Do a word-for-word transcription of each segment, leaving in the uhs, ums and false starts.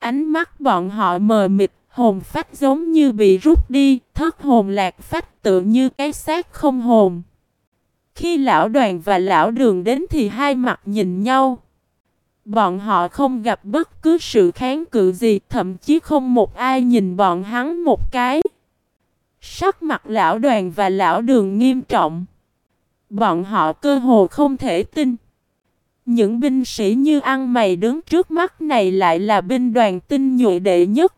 ánh mắt bọn họ mờ mịt, hồn phách giống như bị rút đi, thất hồn lạc phách tựa như cái xác không hồn. Khi lão đoàn và lão đường đến thì hai mặt nhìn nhau. Bọn họ không gặp bất cứ sự kháng cự gì, thậm chí không một ai nhìn bọn hắn một cái. Sắc mặt lão đoàn và lão đường nghiêm trọng. Bọn họ cơ hồ không thể tin. Những binh sĩ như ăn mày đứng trước mắt này lại là binh đoàn tinh nhuệ đệ nhất.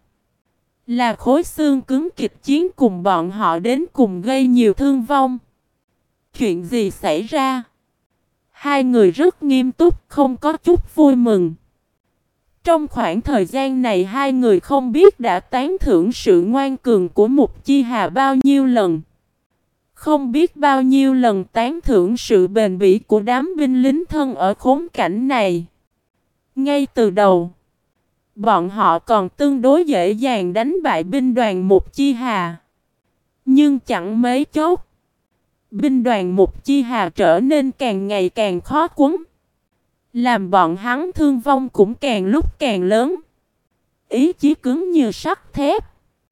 Là khối xương cứng kịch chiến cùng bọn họ đến cùng gây nhiều thương vong. Chuyện gì xảy ra? Hai người rất nghiêm túc, không có chút vui mừng. Trong khoảng thời gian này hai người không biết đã tán thưởng sự ngoan cường của Mục Chi Hà bao nhiêu lần. Không biết bao nhiêu lần tán thưởng sự bền bỉ của đám binh lính thân ở khốn cảnh này. Ngay từ đầu, bọn họ còn tương đối dễ dàng đánh bại binh đoàn Mục Chi Hà. Nhưng chẳng mấy chốc, binh đoàn Mục Chi Hà trở nên càng ngày càng khó quấn. Làm bọn hắn thương vong cũng càng lúc càng lớn. Ý chí cứng như sắt thép.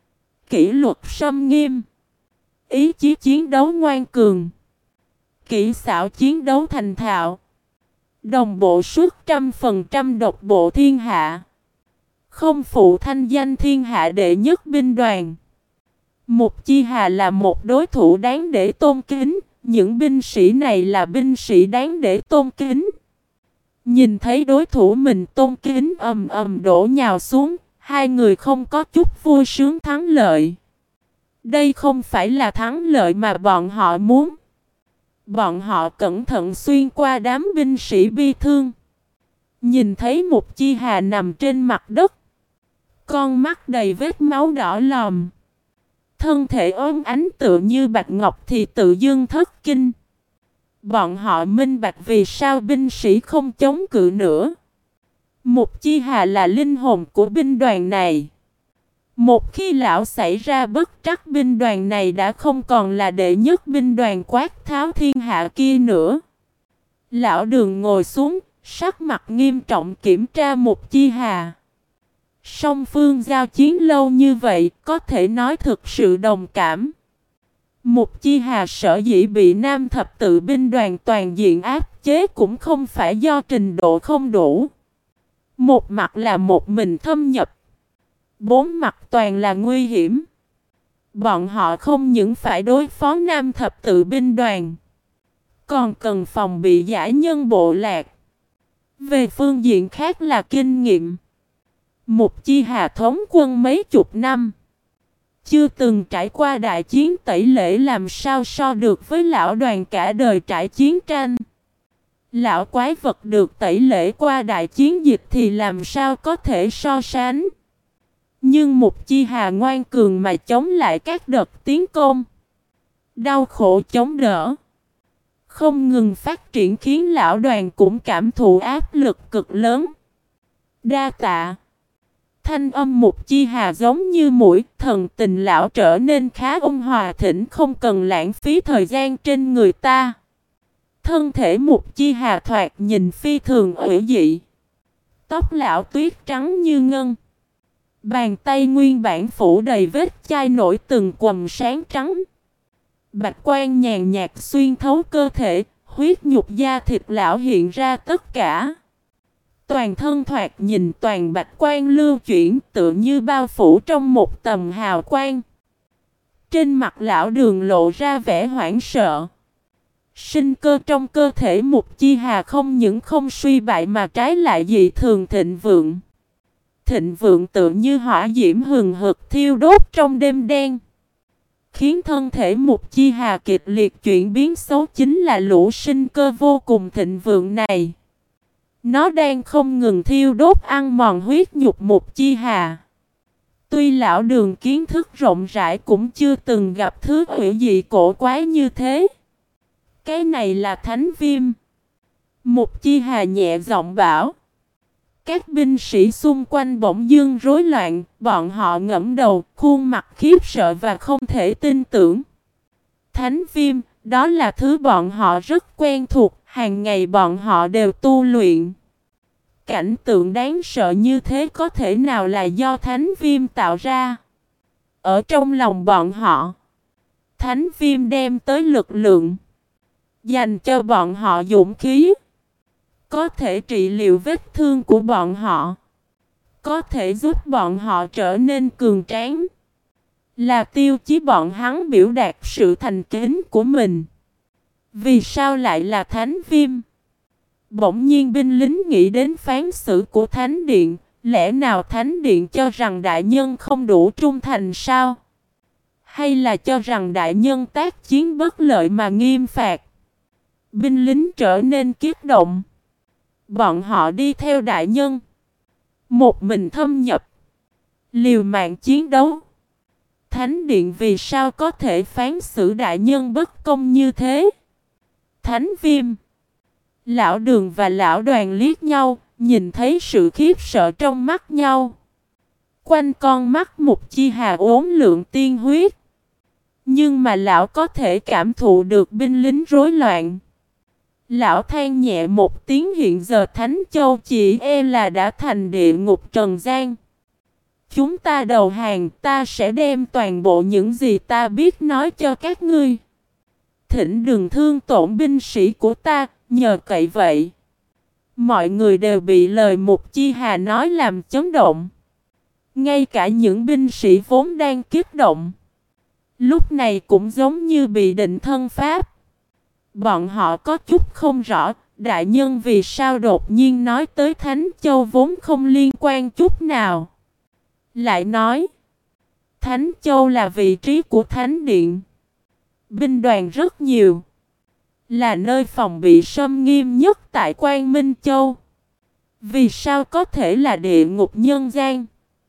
Kỷ luật xâm nghiêm. Ý chí chiến đấu ngoan cường. Kỹ xảo chiến đấu thành thạo. Đồng bộ suốt trăm phần trăm độc bộ thiên hạ. Không phụ thanh danh thiên hạ đệ nhất binh đoàn. Mục Chi Hà là một đối thủ đáng để tôn kính. Những binh sĩ này là binh sĩ đáng để tôn kính. Nhìn thấy đối thủ mình tôn kính ầm ầm đổ nhào xuống, hai người không có chút vui sướng thắng lợi. Đây không phải là thắng lợi mà bọn họ muốn. Bọn họ cẩn thận xuyên qua đám binh sĩ bi thương. Nhìn thấy Mục Chi Hà nằm trên mặt đất. Con mắt đầy vết máu đỏ lòm. Thân thể ốm ánh tựa như bạch ngọc thì tự dưng thất kinh. Bọn họ minh bạch vì sao binh sĩ không chống cự nữa. Mục Chi Hà là linh hồn của binh đoàn này. Một khi lão xảy ra bất trắc, binh đoàn này đã không còn là đệ nhất binh đoàn quát tháo thiên hạ kia nữa. Lão Đường ngồi xuống, sắc mặt nghiêm trọng kiểm tra Mục Chi Hà. Song phương giao chiến lâu như vậy, có thể nói thực sự đồng cảm. Mục Chi Hà sở dĩ bị Nam Thập Tự binh đoàn toàn diện áp chế cũng không phải do trình độ không đủ. Một mặt là một mình thâm nhập. Bốn mặt toàn là nguy hiểm. Bọn họ không những phải đối phó Nam Thập Tự binh đoàn, còn cần phòng bị giả nhân bộ lạc. Về phương diện khác là kinh nghiệm. Mục Chi Hà thống quân mấy chục năm, chưa từng trải qua đại chiến tẩy lễ, làm sao so được với lão đoàn cả đời trải chiến tranh. Lão quái vật được tẩy lễ qua đại chiến dịch thì làm sao có thể so sánh. Nhưng Mục Chi Hà ngoan cường mà chống lại các đợt tiến công. Đau khổ chống đỡ. Không ngừng phát triển khiến lão đoàn cũng cảm thụ áp lực cực lớn. Đa tạ. Thanh âm Mục Chi Hà giống như mũi, thần tình lão trở nên khá ôn hòa thỉnh, không cần lãng phí thời gian trên người ta. Thân thể Mục Chi Hà thoạt nhìn phi thường ủy dị. Tóc lão tuyết trắng như ngân. Bàn tay nguyên bản phủ đầy vết chai nổi từng quầng sáng trắng. Bạch quang nhàn nhạt xuyên thấu cơ thể, huyết nhục da thịt lão hiện ra tất cả. Toàn thân thoạt nhìn toàn bạch quang lưu chuyển, tựa như bao phủ trong một tầm hào quang. Trên mặt lão Đường lộ ra vẻ hoảng sợ. Sinh cơ trong cơ thể Mục Chi Hà không những không suy bại mà trái lại dị thường thịnh vượng. Thịnh vượng tựa như hỏa diễm hừng hực thiêu đốt trong đêm đen. Khiến thân thể Mục Chi Hà kịch liệt chuyển biến xấu chính là lũ sinh cơ vô cùng thịnh vượng này. Nó đang không ngừng thiêu đốt ăn mòn huyết nhục Mục Chi Hà. Tuy lão Đường kiến thức rộng rãi cũng chưa từng gặp thứ hủy dị cổ quái như thế. Cái này là thánh viêm. Mục Chi Hà nhẹ giọng bảo. Các binh sĩ xung quanh bỗng dưng rối loạn, bọn họ ngẩng đầu, khuôn mặt khiếp sợ và không thể tin tưởng. Thánh viêm, đó là thứ bọn họ rất quen thuộc, hàng ngày bọn họ đều tu luyện. cảnh tượng đáng sợ như thế có thể nào là do thánh viêm tạo ra? Ở trong lòng bọn họ, thánh viêm đem tới lực lượng, dành cho bọn họ dũng khí, có thể trị liệu vết thương của bọn họ, có thể giúp bọn họ trở nên cường tráng, là tiêu chí bọn hắn biểu đạt sự thành kính của mình. Vì sao lại là thánh viêm? Bỗng nhiên binh lính nghĩ đến phán xử của thánh điện, lẽ nào thánh điện cho rằng đại nhân không đủ trung thành sao? Hay là cho rằng đại nhân tác chiến bất lợi mà nghiêm phạt? Binh lính trở nên kích động. Bọn họ đi theo đại nhân, một mình thâm nhập, liều mạng chiến đấu. Thánh điện vì sao có thể phán xử đại nhân bất công như thế? Thánh viêm, lão Đường và lão Đoàn liếc nhau, nhìn thấy sự khiếp sợ trong mắt nhau. Quanh con mắt Mục Chi Hà uốn lượn tiên huyết. Nhưng mà lão có thể cảm thụ được binh lính rối loạn. Lão than nhẹ một tiếng, hiện giờ Thánh Châu chỉ e là đã thành địa ngục trần gian. Chúng ta đầu hàng, ta sẽ đem toàn bộ những gì ta biết nói cho các ngươi. Thỉnh đừng thương tổn binh sĩ của ta, nhờ cậy vậy. Mọi người đều bị lời Mục Chi Hà nói làm chấn động. Ngay cả những binh sĩ vốn đang kích động, lúc này cũng giống như bị định thân pháp. Bọn họ có chút không rõ, đại nhân vì sao đột nhiên nói tới Thánh Châu vốn không liên quan chút nào. Lại nói, Thánh Châu là vị trí của Thánh Điện. Binh đoàn rất nhiều, là nơi phòng bị xâm nghiêm nhất tại Quang Minh Châu. Vì sao có thể là địa ngục nhân gian?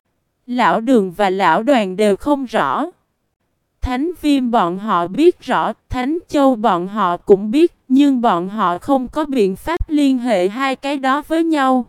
Lão Đường và lão Đoàn đều không rõ. Thánh viêm bọn họ biết rõ, Thánh Châu bọn họ cũng biết, nhưng bọn họ không có biện pháp liên hệ hai cái đó với nhau.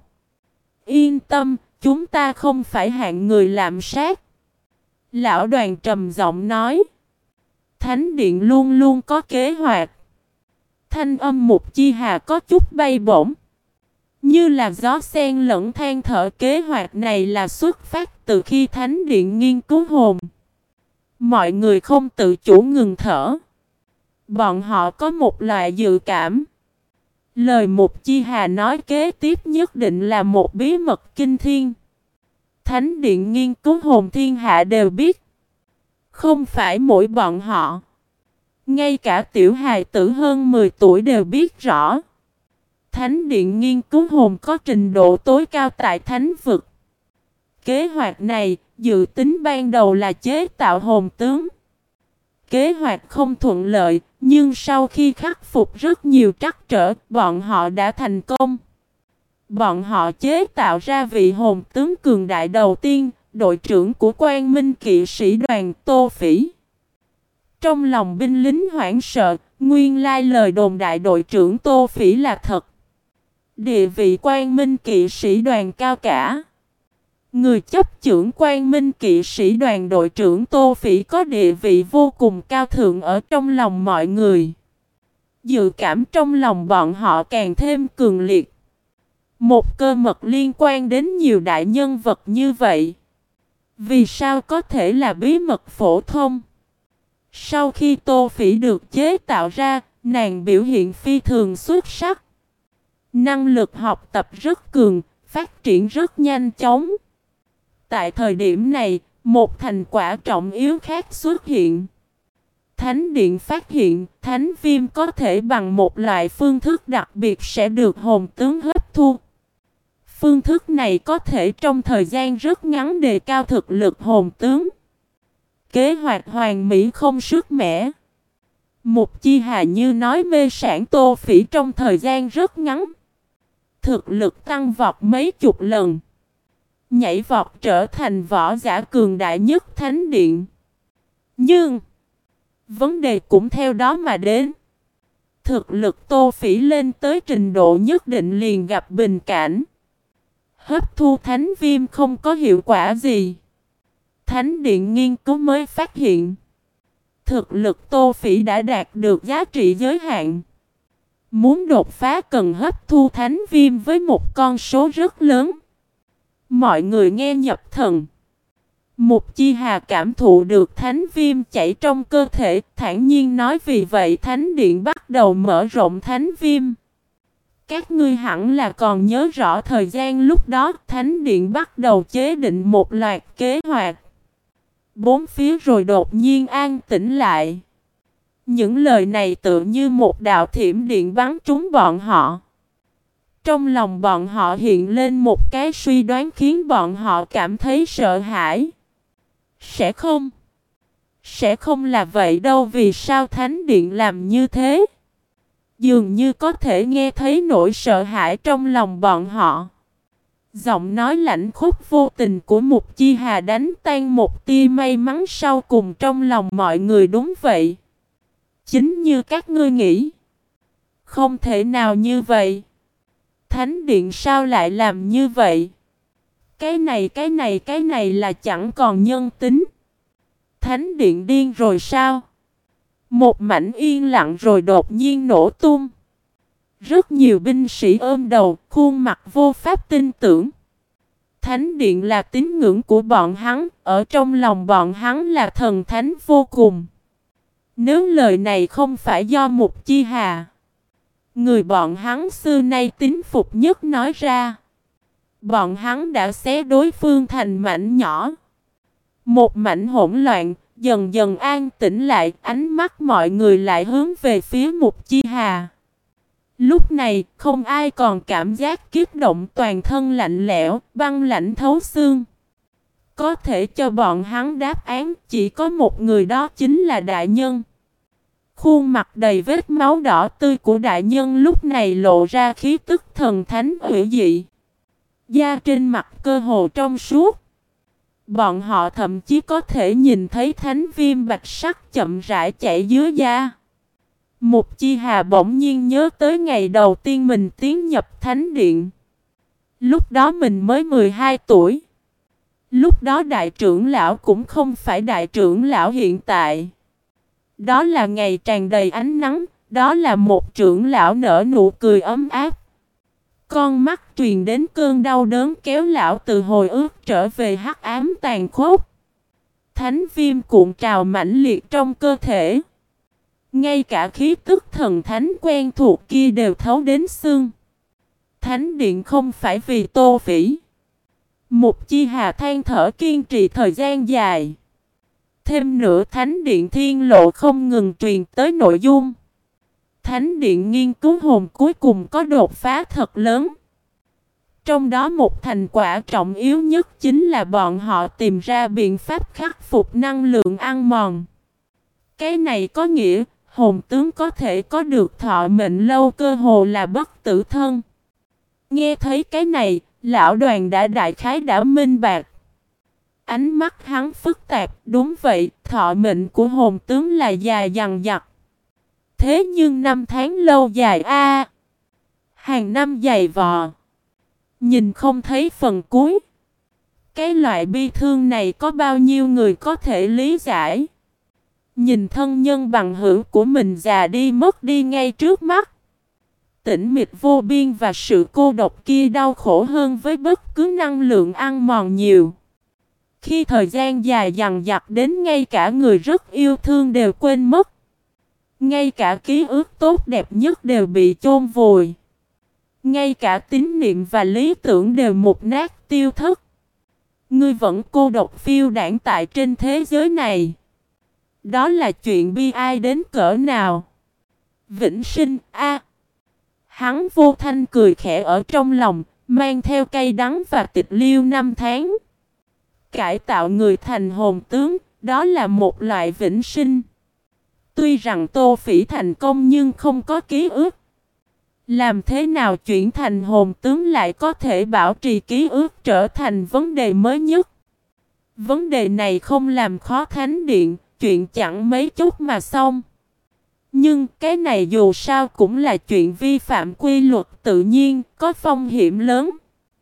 Yên tâm, chúng ta không phải hạng người lạm sát. Lão Đoàn trầm giọng nói. Thánh điện luôn luôn có kế hoạch. Thanh âm Mục Chi Hà có chút bay bổng, như là gió sen lẫn than thở. Kế hoạch này là xuất phát từ khi Thánh điện nghiên cứu hồn. Mọi người không tự chủ ngừng thở. Bọn họ có một loại dự cảm. Lời Mục Chi Hà nói kế tiếp nhất định là một bí mật kinh thiên. Thánh điện nghiên cứu hồn thiên hạ đều biết. Không phải mỗi bọn họ. Ngay cả tiểu hài tử hơn mười tuổi đều biết rõ. Thánh điện nghiên cứu hồn có trình độ tối cao tại thánh vực. Kế hoạch này, dự tính ban đầu là chế tạo hồn tướng. Kế hoạch không thuận lợi, nhưng sau khi khắc phục rất nhiều trắc trở, bọn họ đã thành công. Bọn họ chế tạo ra vị hồn tướng cường đại đầu tiên, đội trưởng của Quang Minh kỵ sĩ đoàn Tô Phỉ. Trong lòng binh lính hoảng sợ, nguyên lai lời đồn đại đội trưởng Tô Phỉ là thật. Địa vị Quang Minh kỵ sĩ đoàn cao cả. Người chấp trưởng Quang Minh kỵ sĩ đoàn đội trưởng Tô Phỉ có địa vị vô cùng cao thượng ở trong lòng mọi người. Dự cảm trong lòng bọn họ càng thêm cường liệt. Một cơ mật liên quan đến nhiều đại nhân vật như vậy, vì sao có thể là bí mật phổ thông? Sau khi Tô Phỉ được chế tạo ra, nàng biểu hiện phi thường xuất sắc. Năng lực học tập rất cường, phát triển rất nhanh chóng. Tại thời điểm này, một thành quả trọng yếu khác xuất hiện. Thánh điện phát hiện, thánh viêm có thể bằng một loại phương thức đặc biệt sẽ được hồn tướng hấp thu. Phương thức này có thể trong thời gian rất ngắn đề cao thực lực hồn tướng. Kế hoạch hoàn mỹ không sức mẻ. Mục Chi Hà như nói mê sản Tô Phỉ trong thời gian rất ngắn. Thực lực tăng vọt mấy chục lần. Nhảy vọt trở thành võ giả cường đại nhất thánh điện. Nhưng vấn đề cũng theo đó mà đến. Thực lực Tô Phỉ lên tới trình độ nhất định liền gặp bình cảnh. Hấp thu thánh viêm không có hiệu quả gì. Thánh điện nghiên cứu mới phát hiện thực lực Tô Phỉ đã đạt được giá trị giới hạn. Muốn đột phá cần hấp thu thánh viêm với một con số rất lớn. Mọi người nghe nhập thần. Mục Chi Hà cảm thụ được thánh viêm chảy trong cơ thể, thản nhiên nói vì vậy thánh điện bắt đầu mở rộng thánh viêm. Các ngươi hẳn là còn nhớ rõ thời gian lúc đó thánh điện bắt đầu chế định một loạt kế hoạch. Bốn phía rồi đột nhiên an tĩnh lại. Những lời này tự như một đạo thiểm điện bắn trúng bọn họ. Trong lòng bọn họ hiện lên một cái suy đoán khiến bọn họ cảm thấy sợ hãi. Sẽ không. Sẽ không là vậy đâu, vì sao thánh điện làm như thế? Dường như có thể nghe thấy nỗi sợ hãi trong lòng bọn họ. Giọng nói lạnh khốc vô tình của Mục Chi Hà đánh tan một tia may mắn sau cùng trong lòng mọi người. Đúng vậy. Chính như các ngươi nghĩ. Không thể nào như vậy. Thánh điện sao lại làm như vậy? Cái này cái này cái này là chẳng còn nhân tính. Thánh điện điên rồi sao? Một mảnh yên lặng rồi đột nhiên nổ tung. Rất nhiều binh sĩ ôm đầu, khuôn mặt vô pháp tin tưởng. Thánh điện là tín ngưỡng của bọn hắn, ở trong lòng bọn hắn là thần thánh vô cùng. Nếu lời này không phải do Mục Chi Hà, người bọn hắn xưa nay tín phục nhất nói ra, bọn hắn đã xé đối phương thành mảnh nhỏ. Một mảnh hỗn loạn, dần dần an tĩnh lại, ánh mắt mọi người lại hướng về phía Mục Chi Hà. Lúc này, không ai còn cảm giác kiếp động, toàn thân lạnh lẽo, băng lạnh thấu xương. Có thể cho bọn hắn đáp án, chỉ có một người, đó chính là đại nhân. Khuôn mặt đầy vết máu đỏ tươi của đại nhân lúc này lộ ra khí tức thần thánh hủy dị. Da trên mặt cơ hồ trong suốt. Bọn họ thậm chí có thể nhìn thấy thánh viêm bạch sắc chậm rãi chảy dưới da. Mục Chi Hà bỗng nhiên nhớ tới ngày đầu tiên mình tiến nhập thánh điện. Lúc đó mình mới mười hai tuổi. Lúc đó đại trưởng lão cũng không phải đại trưởng lão hiện tại. Đó là ngày tràn đầy ánh nắng, đó là một trưởng lão nở nụ cười ấm áp. Con mắt truyền đến cơn đau đớn kéo lão từ hồi ức trở về hắc ám tàn khốc. Thánh viêm cuộn trào mãnh liệt trong cơ thể. Ngay cả khí tức thần thánh quen thuộc kia đều thấu đến xương. Thánh điện không phải vì Tô Phỉ. Mục Chi Hà than thở kiên trì thời gian dài. Thêm nữa thánh điện thiên lộ không ngừng truyền tới nội dung. Thánh điện nghiên cứu hồn cuối cùng có đột phá thật lớn. Trong đó một thành quả trọng yếu nhất chính là bọn họ tìm ra biện pháp khắc phục năng lượng ăn mòn. Cái này có nghĩa hồn tướng có thể có được thọ mệnh lâu, cơ hồ là bất tử thân. Nghe thấy cái này, lão đoàn đã đại khái đã minh bạch. Ánh mắt hắn phức tạp, đúng vậy, thọ mệnh của hồn tướng là dài dằng dặc. Thế nhưng năm tháng lâu dài a, hàng năm dày vò, nhìn không thấy phần cuối. Cái loại bi thương này có bao nhiêu người có thể lý giải? Nhìn thân nhân bằng hữu của mình già đi mất đi ngay trước mắt. Tĩnh mịch vô biên và sự cô độc kia đau khổ hơn với bất cứ năng lượng ăn mòn nhiều. Khi thời gian dài dằng dặc đến ngay cả người rất yêu thương đều quên mất. Ngay cả ký ức tốt đẹp nhất đều bị chôn vùi. Ngay cả tín niệm và lý tưởng đều mục nát tiêu thất. Ngươi vẫn cô độc phiêu đãng tại trên thế giới này. Đó là chuyện bi ai đến cỡ nào? Vĩnh sinh a. Hắn vô thanh cười khẽ ở trong lòng, mang theo cay đắng và tịch liêu năm tháng. Cải tạo người thành hồn tướng, đó là một loại vĩnh sinh. Tuy rằng Tô Phỉ thành công nhưng không có ký ức. Làm thế nào chuyển thành hồn tướng lại có thể bảo trì ký ức trở thành vấn đề mới nhất. Vấn đề này không làm khó thánh điện, chuyện chẳng mấy chút mà xong. Nhưng cái này dù sao cũng là chuyện vi phạm quy luật tự nhiên, có phong hiểm lớn.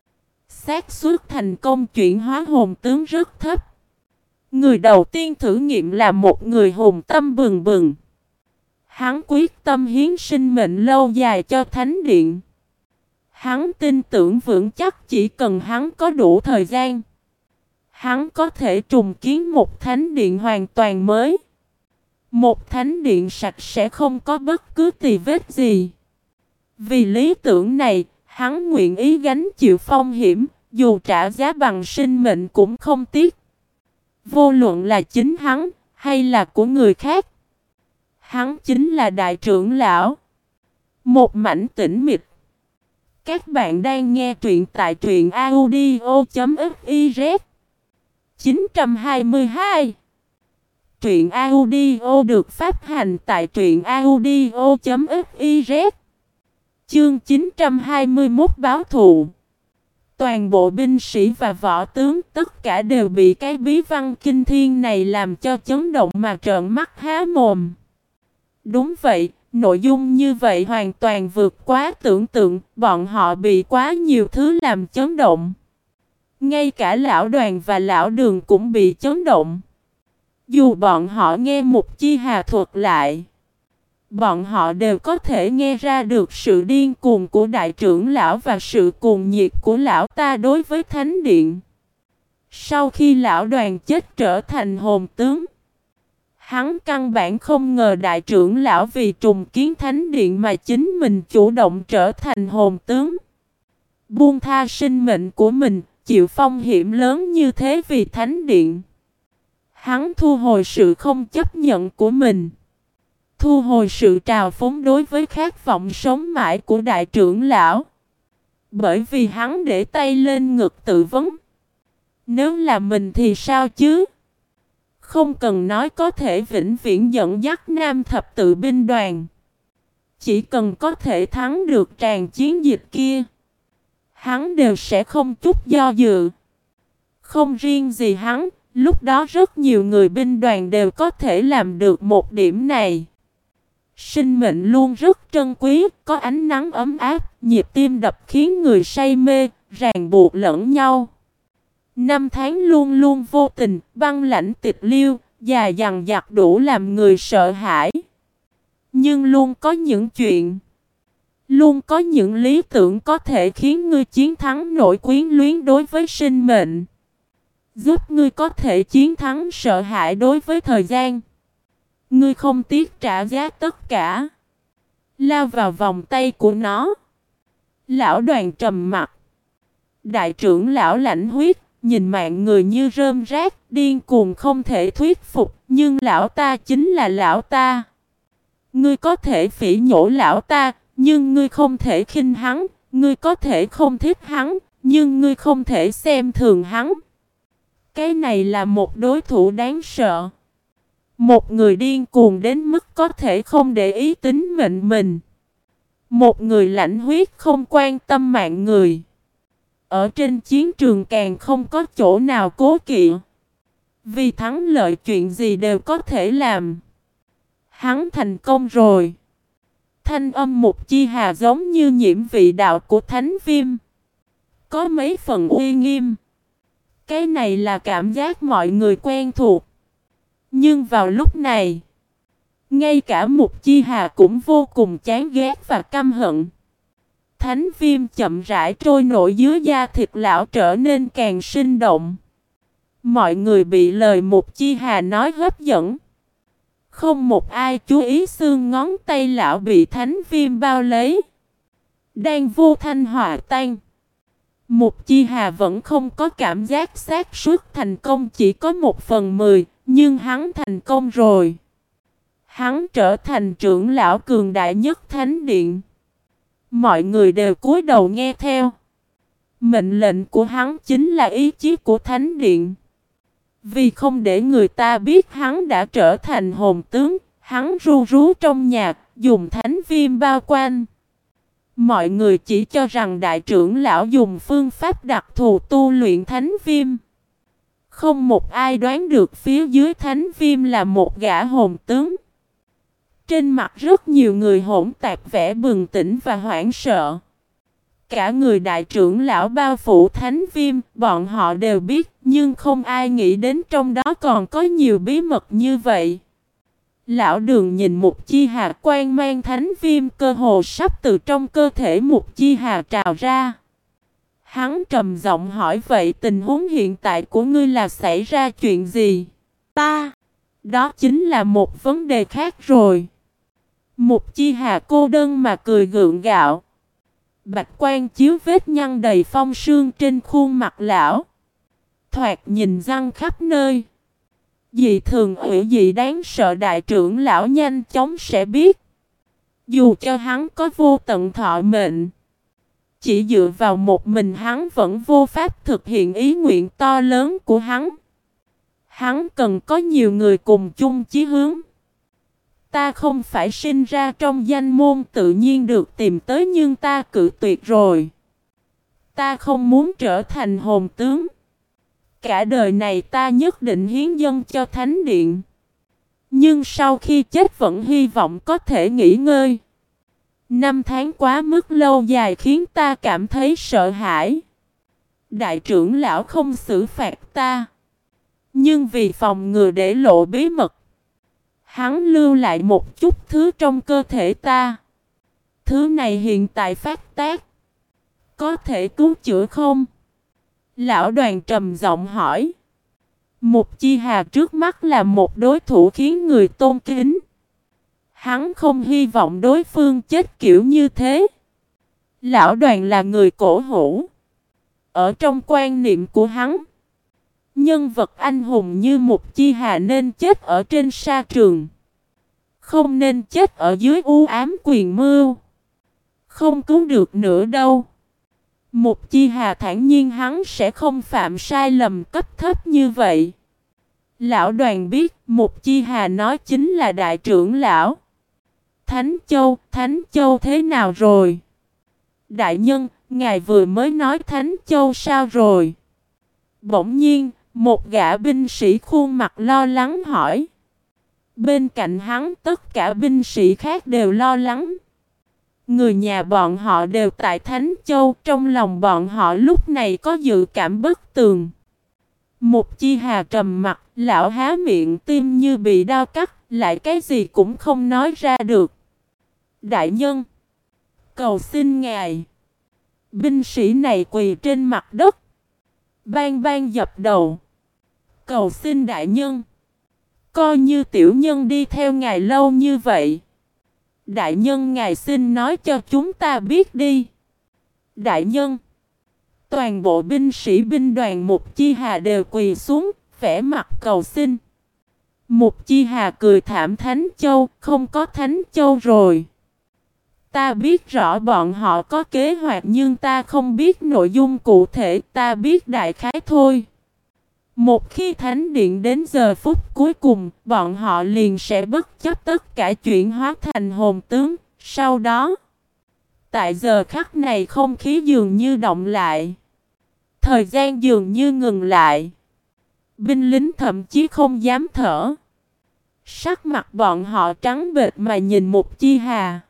Xác suất thành công chuyển hóa hồn tướng rất thấp. Người đầu tiên thử nghiệm là một người hồn tâm bừng bừng. Hắn quyết tâm hiến sinh mệnh lâu dài cho thánh điện. Hắn tin tưởng vững chắc chỉ cần hắn có đủ thời gian, hắn có thể trùng kiến một thánh điện hoàn toàn mới. Một thánh điện sạch sẽ không có bất cứ tì vết gì. Vì lý tưởng này, hắn nguyện ý gánh chịu phong hiểm, dù trả giá bằng sinh mệnh cũng không tiếc. Vô luận là chính hắn, hay là của người khác. Hắn chính là đại trưởng lão. Một mảnh tĩnh mịch. Các bạn đang nghe truyện tại truyện audio chấm fiz. chín trăm hai mươi hai. Truyện audio được phát hành tại truyện audio chấm fiz. Chương chín trăm hai mươi mốt báo thù. Toàn bộ binh sĩ và võ tướng tất cả đều bị cái bí văn kinh thiên này làm cho chấn động mà trợn mắt há mồm. Đúng vậy, nội dung như vậy hoàn toàn vượt quá tưởng tượng, bọn họ bị quá nhiều thứ làm chấn động. Ngay cả lão đoàn và lão đường cũng bị chấn động. Dù bọn họ nghe Mục Chi Hà thuật lại, bọn họ đều có thể nghe ra được sự điên cuồng của đại trưởng lão và sự cuồng nhiệt của lão ta đối với thánh điện. Sau khi lão đoàn chết trở thành hồn tướng, hắn căn bản không ngờ đại trưởng lão vì trùng kiến thánh điện mà chính mình chủ động trở thành hồn tướng. Buông tha sinh mệnh của mình, chịu phong hiểm lớn như thế vì thánh điện. Hắn thu hồi sự không chấp nhận của mình. Thu hồi sự trào phúng đối với khát vọng sống mãi của đại trưởng lão. Bởi vì hắn để tay lên ngực tự vấn. Nếu là mình thì sao chứ? Không cần nói có thể vĩnh viễn dẫn dắt Nam thập tự binh đoàn. Chỉ cần có thể thắng được tràn chiến dịch kia, hắn đều sẽ không chút do dự. Không riêng gì hắn, lúc đó rất nhiều người binh đoàn đều có thể làm được một điểm này. Sinh mệnh luôn rất trân quý, có ánh nắng ấm áp, nhịp tim đập khiến người say mê, ràng buộc lẫn nhau. Năm tháng luôn luôn vô tình, băng lãnh tịch liêu, dài dằng dặc đủ làm người sợ hãi. Nhưng luôn có những chuyện, luôn có những lý tưởng có thể khiến ngươi chiến thắng nỗi quyến luyến đối với sinh mệnh. Giúp ngươi có thể chiến thắng sợ hãi đối với thời gian. Ngươi không tiếc trả giá tất cả. Lao vào vòng tay của nó. Lão đoàn trầm mặt. Đại trưởng lão lãnh huyết, nhìn mạng người như rơm rác, điên cuồng không thể thuyết phục, nhưng lão ta chính là lão ta. Ngươi có thể phỉ nhổ lão ta, nhưng ngươi không thể khinh hắn, ngươi có thể không thích hắn, nhưng ngươi không thể xem thường hắn. Cái này là một đối thủ đáng sợ. Một người điên cuồng đến mức có thể không để ý tính mệnh mình. Một người lãnh huyết không quan tâm mạng người. Ở trên chiến trường càng không có chỗ nào cố kỵ. Vì thắng lợi chuyện gì đều có thể làm. Hắn thành công rồi. Thanh âm Mục Chi Hà giống như nhiễm vị đạo của thánh viêm. Có mấy phần uy nghiêm. Cái này là cảm giác mọi người quen thuộc. Nhưng vào lúc này, ngay cả Mục Chi Hà cũng vô cùng chán ghét và căm hận. Thánh viêm chậm rãi trôi nổi dưới da thịt lão trở nên càng sinh động. Mọi người bị lời Mục Chi Hà nói hấp dẫn. Không một ai chú ý xương ngón tay lão bị thánh viêm bao lấy. Đang vô thanh hòa tan. Mục Chi Hà vẫn không có cảm giác xác suất thành công chỉ có một phần mười, nhưng hắn thành công rồi. Hắn trở thành trưởng lão cường đại nhất thánh điện. Mọi người đều cúi đầu nghe theo. Mệnh lệnh của hắn chính là ý chí của thánh điện. Vì không để người ta biết hắn đã trở thành hồn tướng, hắn ru rú trong nhạc, dùng thánh viêm bao quanh. Mọi người chỉ cho rằng đại trưởng lão dùng phương pháp đặc thù tu luyện thánh viêm. Không một ai đoán được phía dưới thánh viêm là một gã hồn tướng. Trên mặt rất nhiều người hỗn tạp vẻ bừng tỉnh và hoảng sợ. Cả người đại trưởng lão bao phủ thánh viêm, bọn họ đều biết, nhưng không ai nghĩ đến trong đó còn có nhiều bí mật như vậy. Lão Đường nhìn Mục Chi Hà, quang mang thánh viêm cơ hồ sắp từ trong cơ thể Mục Chi Hà trào ra. Hắn trầm giọng hỏi, vậy tình huống hiện tại của ngươi là xảy ra chuyện gì? Ta, đó chính là một vấn đề khác rồi. Mục Chi Hà cô đơn mà cười gượng gạo. Bạch quan chiếu vết nhăn đầy phong sương trên khuôn mặt lão. Thoạt nhìn răng khắp nơi. Dị thường hữu dị đáng sợ, đại trưởng lão nhanh chóng sẽ biết. Dù cho hắn có vô tận thọ mệnh, chỉ dựa vào một mình hắn vẫn vô pháp thực hiện ý nguyện to lớn của hắn. Hắn cần có nhiều người cùng chung chí hướng. Ta không phải sinh ra trong danh môn tự nhiên được tìm tới, nhưng ta cự tuyệt rồi. Ta không muốn trở thành hồn tướng. Cả đời này ta nhất định hiến dâng cho Thánh Điện. Nhưng sau khi chết vẫn hy vọng có thể nghỉ ngơi. Năm tháng quá mức lâu dài khiến ta cảm thấy sợ hãi. Đại trưởng lão không xử phạt ta, nhưng vì phòng ngừa để lộ bí mật, hắn lưu lại một chút thứ trong cơ thể ta. Thứ này hiện tại phát tác. Có thể cứu chữa không? Lão Đoàn trầm giọng hỏi. Mục Chi Hà trước mắt là một đối thủ khiến người tôn kính. Hắn không hy vọng đối phương chết kiểu như thế. Lão Đoàn là người cổ hủ. Ở trong quan niệm của hắn, nhân vật anh hùng như Mục Chi Hà nên chết ở trên sa trường, không nên chết ở dưới u ám quyền mưu. Không cứu được nữa đâu. Mục Chi Hà thản nhiên hắn sẽ không phạm sai lầm cấp thấp như vậy. Lão Đoàn biết Mục Chi Hà nói chính là đại trưởng lão. Thánh Châu, Thánh Châu thế nào rồi? Đại nhân, ngài vừa mới nói Thánh Châu sao rồi? Bỗng nhiên, một gã binh sĩ khuôn mặt lo lắng hỏi. Bên cạnh hắn tất cả binh sĩ khác đều lo lắng. Người nhà bọn họ đều tại Thánh Châu, trong lòng bọn họ lúc này có dự cảm bất tường. Mục Chi Hà trầm mặt, lão há miệng tim như bị đau cắt, lại cái gì cũng không nói ra được. Đại nhân, cầu xin ngài. Binh sĩ này quỳ trên mặt đất, bang bang dập đầu. Cầu xin đại nhân, coi như tiểu nhân đi theo ngài lâu như vậy. Đại nhân ngài xin nói cho chúng ta biết đi. Đại nhân. Toàn bộ binh sĩ binh đoàn Mục Chi Hà đều quỳ xuống, vẻ mặt cầu xin. Mục Chi Hà cười thảm, Thánh Châu, không có Thánh Châu rồi. Ta biết rõ bọn họ có kế hoạch nhưng ta không biết nội dung cụ thể, ta biết đại khái thôi. Một khi Thánh Điện đến giờ phút cuối cùng, bọn họ liền sẽ bất chấp tất cả chuyển hóa thành hồn tướng. Sau đó, tại giờ khắc này không khí dường như động lại. Thời gian dường như ngừng lại. Binh lính thậm chí không dám thở. Sắc mặt bọn họ trắng bệch mà nhìn Mục Chi Hà.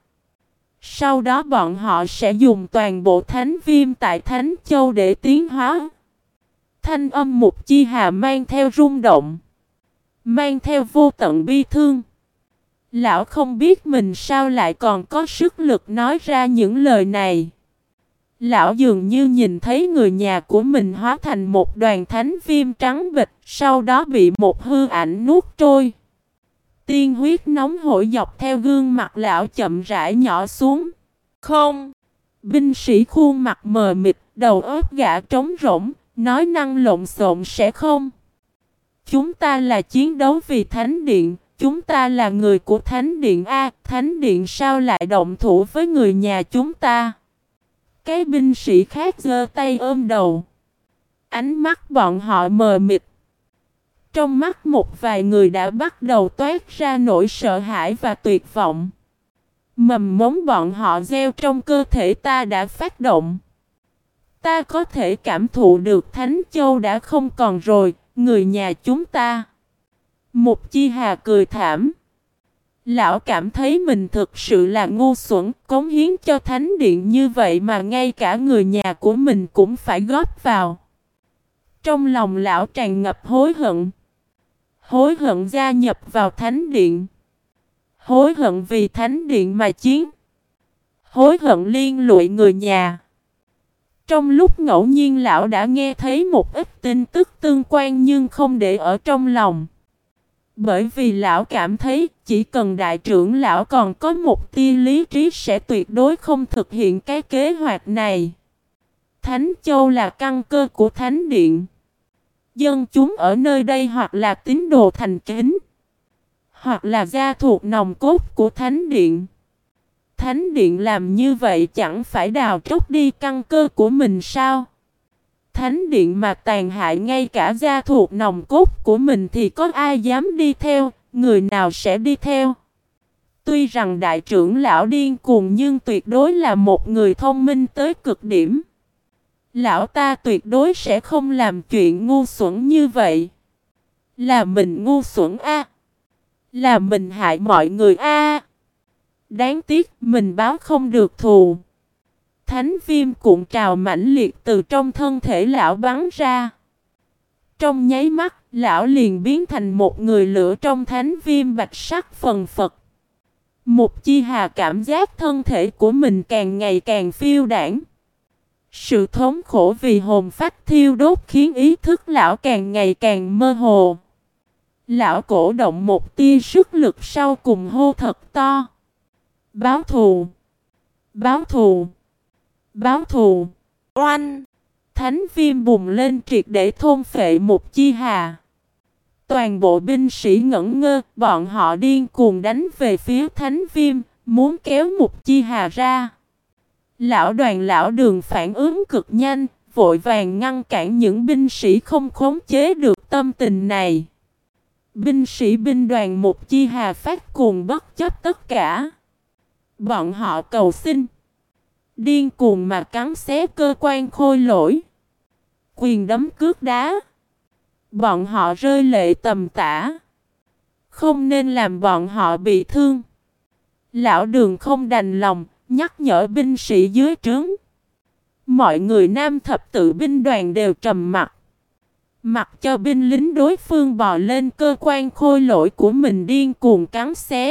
Sau đó bọn họ sẽ dùng toàn bộ thánh viêm tại Thánh Châu để tiến hóa. Thanh âm Mục Chi Hà mang theo rung động, mang theo vô tận bi thương. Lão không biết mình sao lại còn có sức lực nói ra những lời này. Lão dường như nhìn thấy người nhà của mình hóa thành một đoàn thánh viêm trắng bệch, sau đó bị một hư ảnh nuốt trôi. Tiên huyết nóng hổi dọc theo gương mặt lão chậm rãi nhỏ xuống. Không! Binh sĩ khuôn mặt mờ mịt, đầu óc gã trống rỗng, nói năng lộn xộn sẽ không. Chúng ta là chiến đấu vì Thánh Điện, chúng ta là người của Thánh Điện A, Thánh Điện sao lại động thủ với người nhà chúng ta? Cái binh sĩ khác giơ tay ôm đầu. Ánh mắt bọn họ mờ mịt. Trong mắt một vài người đã bắt đầu toát ra nỗi sợ hãi và tuyệt vọng. Mầm mống bọn họ gieo trong cơ thể ta đã phát động. Ta có thể cảm thụ được Thánh Châu đã không còn rồi, người nhà chúng ta. Mục Chi Hà cười thảm. Lão cảm thấy mình thực sự là ngu xuẩn, cống hiến cho Thánh Điện như vậy mà ngay cả người nhà của mình cũng phải góp vào. Trong lòng lão tràn ngập hối hận. Hối hận gia nhập vào Thánh Điện. hối hận vì thánh điện mà chiến, hối hận liên lụy người nhà. Trong lúc ngẫu nhiên lão đã nghe thấy một ít tin tức tương quan nhưng không để ở trong lòng. Bởi vì lão cảm thấy chỉ cần đại trưởng lão còn có một tia lý trí sẽ tuyệt đối không thực hiện cái kế hoạch này. Thánh Châu là căn cơ của thánh điện. Dân chúng ở nơi đây hoặc là tín đồ thành kính, hoặc là gia thuộc nòng cốt của thánh điện. Thánh điện làm như vậy chẳng phải đào tróc đi căn cơ của mình sao? Thánh điện mà tàn hại ngay cả gia thuộc nòng cốt của mình thì có ai dám đi theo, người nào sẽ đi theo? Tuy rằng đại trưởng lão điên cuồng nhưng tuyệt đối là một người thông minh tới cực điểm. Lão ta tuyệt đối sẽ không làm chuyện ngu xuẩn như vậy. Là mình ngu xuẩn a, là mình hại mọi người a. Đáng tiếc mình báo không được thù. Thánh viêm cuộn trào mãnh liệt từ trong thân thể lão bắn ra. Trong nháy mắt, lão liền biến thành một người lửa trong thánh viêm bạch sắc phần phật. Mục Chi Hà cảm giác thân thể của mình càng ngày càng phiêu đãng. Sự thống khổ vì hồn phách thiêu đốt khiến ý thức lão càng ngày càng mơ hồ. Lão cổ động một tia sức lực sau cùng hô thật to. Báo thù! Báo thù! Báo thù! Oanh! Thánh viêm bùng lên triệt để thôn phệ Mục Chi Hà. Toàn bộ binh sĩ ngẩn ngơ, bọn họ điên cuồng đánh về phía thánh viêm, muốn kéo Mục Chi Hà ra. Lão đoàn lão đường phản ứng cực nhanh, vội vàng ngăn cản những binh sĩ không khống chế được tâm tình này. Binh sĩ binh đoàn Mục Chi Hà phát cuồng bất chấp tất cả. Bọn họ cầu xin, điên cuồng mà cắn xé cơ quan khôi lỗi, quyền đấm cước đá. Bọn họ rơi lệ tầm tã. Không nên làm bọn họ bị thương. Lão đường không đành lòng, nhắc nhở binh sĩ dưới trướng. Mọi người nam thập tự binh đoàn đều trầm mặt. Mặc cho binh lính đối phương bò lên cơ quan khôi lỗi của mình điên cuồng cắn xé.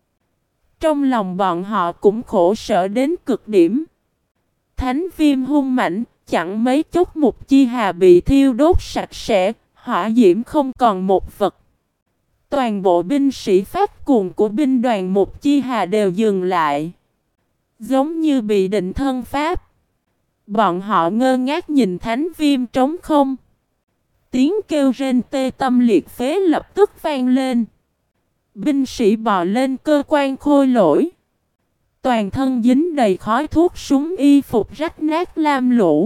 Trong lòng bọn họ cũng khổ sở đến cực điểm. Thánh viêm hung mạnh, chẳng mấy chốc Mục Chi Hà bị thiêu đốt sạch sẽ, hỏa diễm không còn một vật. Toàn bộ binh sĩ phát cuồng của binh đoàn Mục Chi Hà đều dừng lại. Giống như bị định thân pháp. Bọn họ ngơ ngác nhìn thánh viêm trống không. Tiếng kêu rên tê tâm liệt phế lập tức vang lên. Binh sĩ bò lên cơ quan khôi lỗi. Toàn thân dính đầy khói thuốc súng, y phục rách nát lam lũ.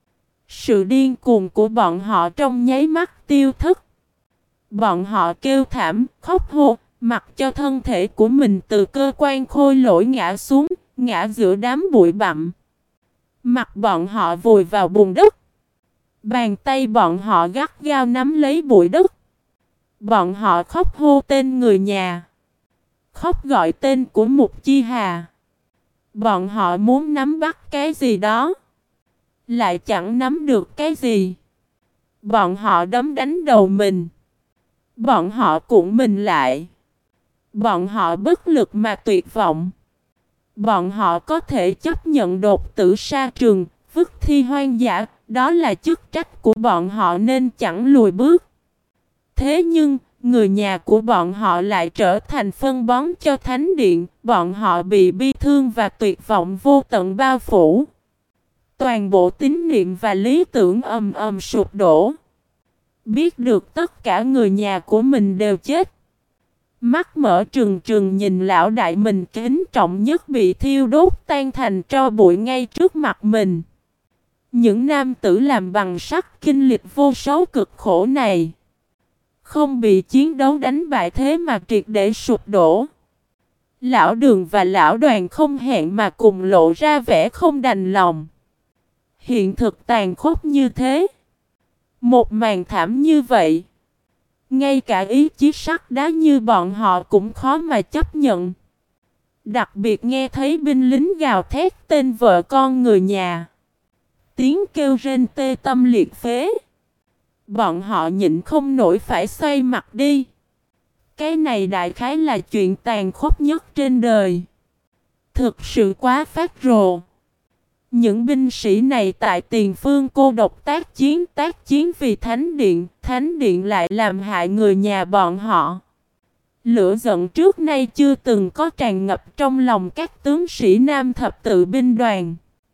Sự điên cuồng của bọn họ trong nháy mắt tiêu thất. Bọn họ kêu thảm, khóc hô, mặc cho thân thể của mình từ cơ quan khôi lỗi ngã xuống, ngã giữa đám bụi bặm. Mặt bọn họ vùi vào bùn đất. Bàn tay bọn họ gắt gao nắm lấy bụi đất. Bọn họ khóc hô tên người nhà. Khóc gọi tên của Mục Chi Hà. Bọn họ muốn nắm bắt cái gì đó, lại chẳng nắm được cái gì. Bọn họ đấm đánh đầu mình. Bọn họ cuộn mình lại. Bọn họ bất lực mà tuyệt vọng. Bọn họ có thể chấp nhận đột tử sa trường, vứt thi hoang dã, đó là chức trách của bọn họ nên chẳng lùi bước. Thế nhưng, người nhà của bọn họ lại trở thành phân bón cho thánh điện, bọn họ bị bi thương và tuyệt vọng vô tận bao phủ. Toàn bộ tín niệm và lý tưởng ầm ầm sụp đổ. Biết được tất cả người nhà của mình đều chết. Mắt mở trừng trừng nhìn lão đại mình kính trọng nhất bị thiêu đốt tan thành tro bụi ngay trước mặt mình. Những nam tử làm bằng sắt kinh lịch vô số cực khổ này, không bị chiến đấu đánh bại thế mà triệt để sụp đổ. Lão đường và lão đoàn không hẹn mà cùng lộ ra vẻ không đành lòng. Hiện thực tàn khốc như thế, một màn thảm như vậy, ngay cả ý chí sắt đá như bọn họ cũng khó mà chấp nhận. Đặc biệt nghe thấy binh lính gào thét tên vợ con người nhà, tiếng kêu rên tê tâm liệt phế. Bọn họ nhịn không nổi phải xoay mặt đi. Cái này đại khái là chuyện tàn khốc nhất trên đời. Thực sự quá phát rồ. Những binh sĩ này tại tiền phương cô độc tác chiến tác chiến vì Thánh Điện, Thánh Điện lại làm hại người nhà bọn họ. Lửa giận trước nay chưa từng có tràn ngập trong lòng các tướng sĩ Nam thập tự binh đoàn.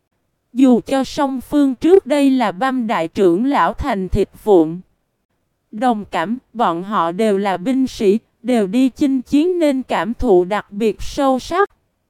Dù cho song phương trước đây là băm đại trưởng lão thành thịt vụn. Đồng cảm, bọn họ đều là binh sĩ, đều đi chinh chiến nên cảm thụ đặc biệt sâu sắc.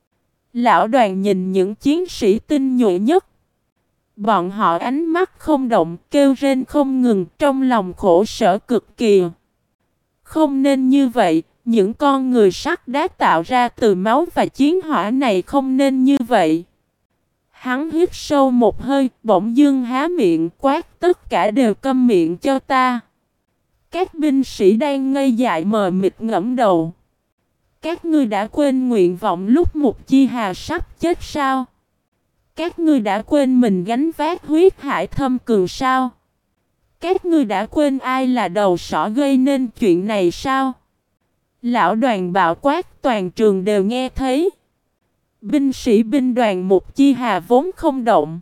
Lão đoàn nhìn những chiến sĩ tinh nhuệ nhất. Bọn họ ánh mắt không động, kêu rên không ngừng, trong lòng khổ sở cực kỳ. Không nên như vậy, những con người sắt đá tạo ra từ máu và chiến hỏa này không nên như vậy. Hắn hít sâu một hơi, bỗng dưng há miệng quát, tất cả đều câm miệng cho ta. Các binh sĩ đang ngây dại mờ mịt ngẫm đầu. Các ngươi đã quên nguyện vọng lúc Mục Chi Hà sắp chết sao? Các ngươi đã quên mình gánh vác huyết hải thâm cường sao? Các ngươi đã quên ai là đầu sỏ gây nên chuyện này sao? Lão đoàn bạo quát toàn trường đều nghe thấy. Binh sĩ binh đoàn Mục Chi Hà vốn không động.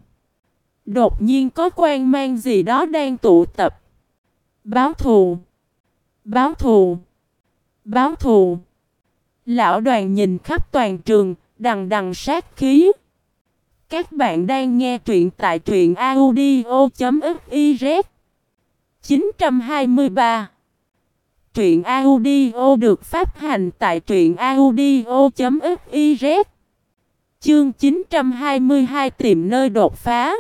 Đột nhiên có quan mang gì đó đang tụ tập. Báo thù! Báo thù! Báo thù! Lão đoàn nhìn khắp toàn trường, đằng đằng sát khí. Các bạn đang nghe truyện tại truyện audio chấm fiz. chín trăm hai mươi ba. Truyện audio được phát hành tại truyện audio chấm fiz. Chương chín trăm hai mươi hai tìm nơi đột phá.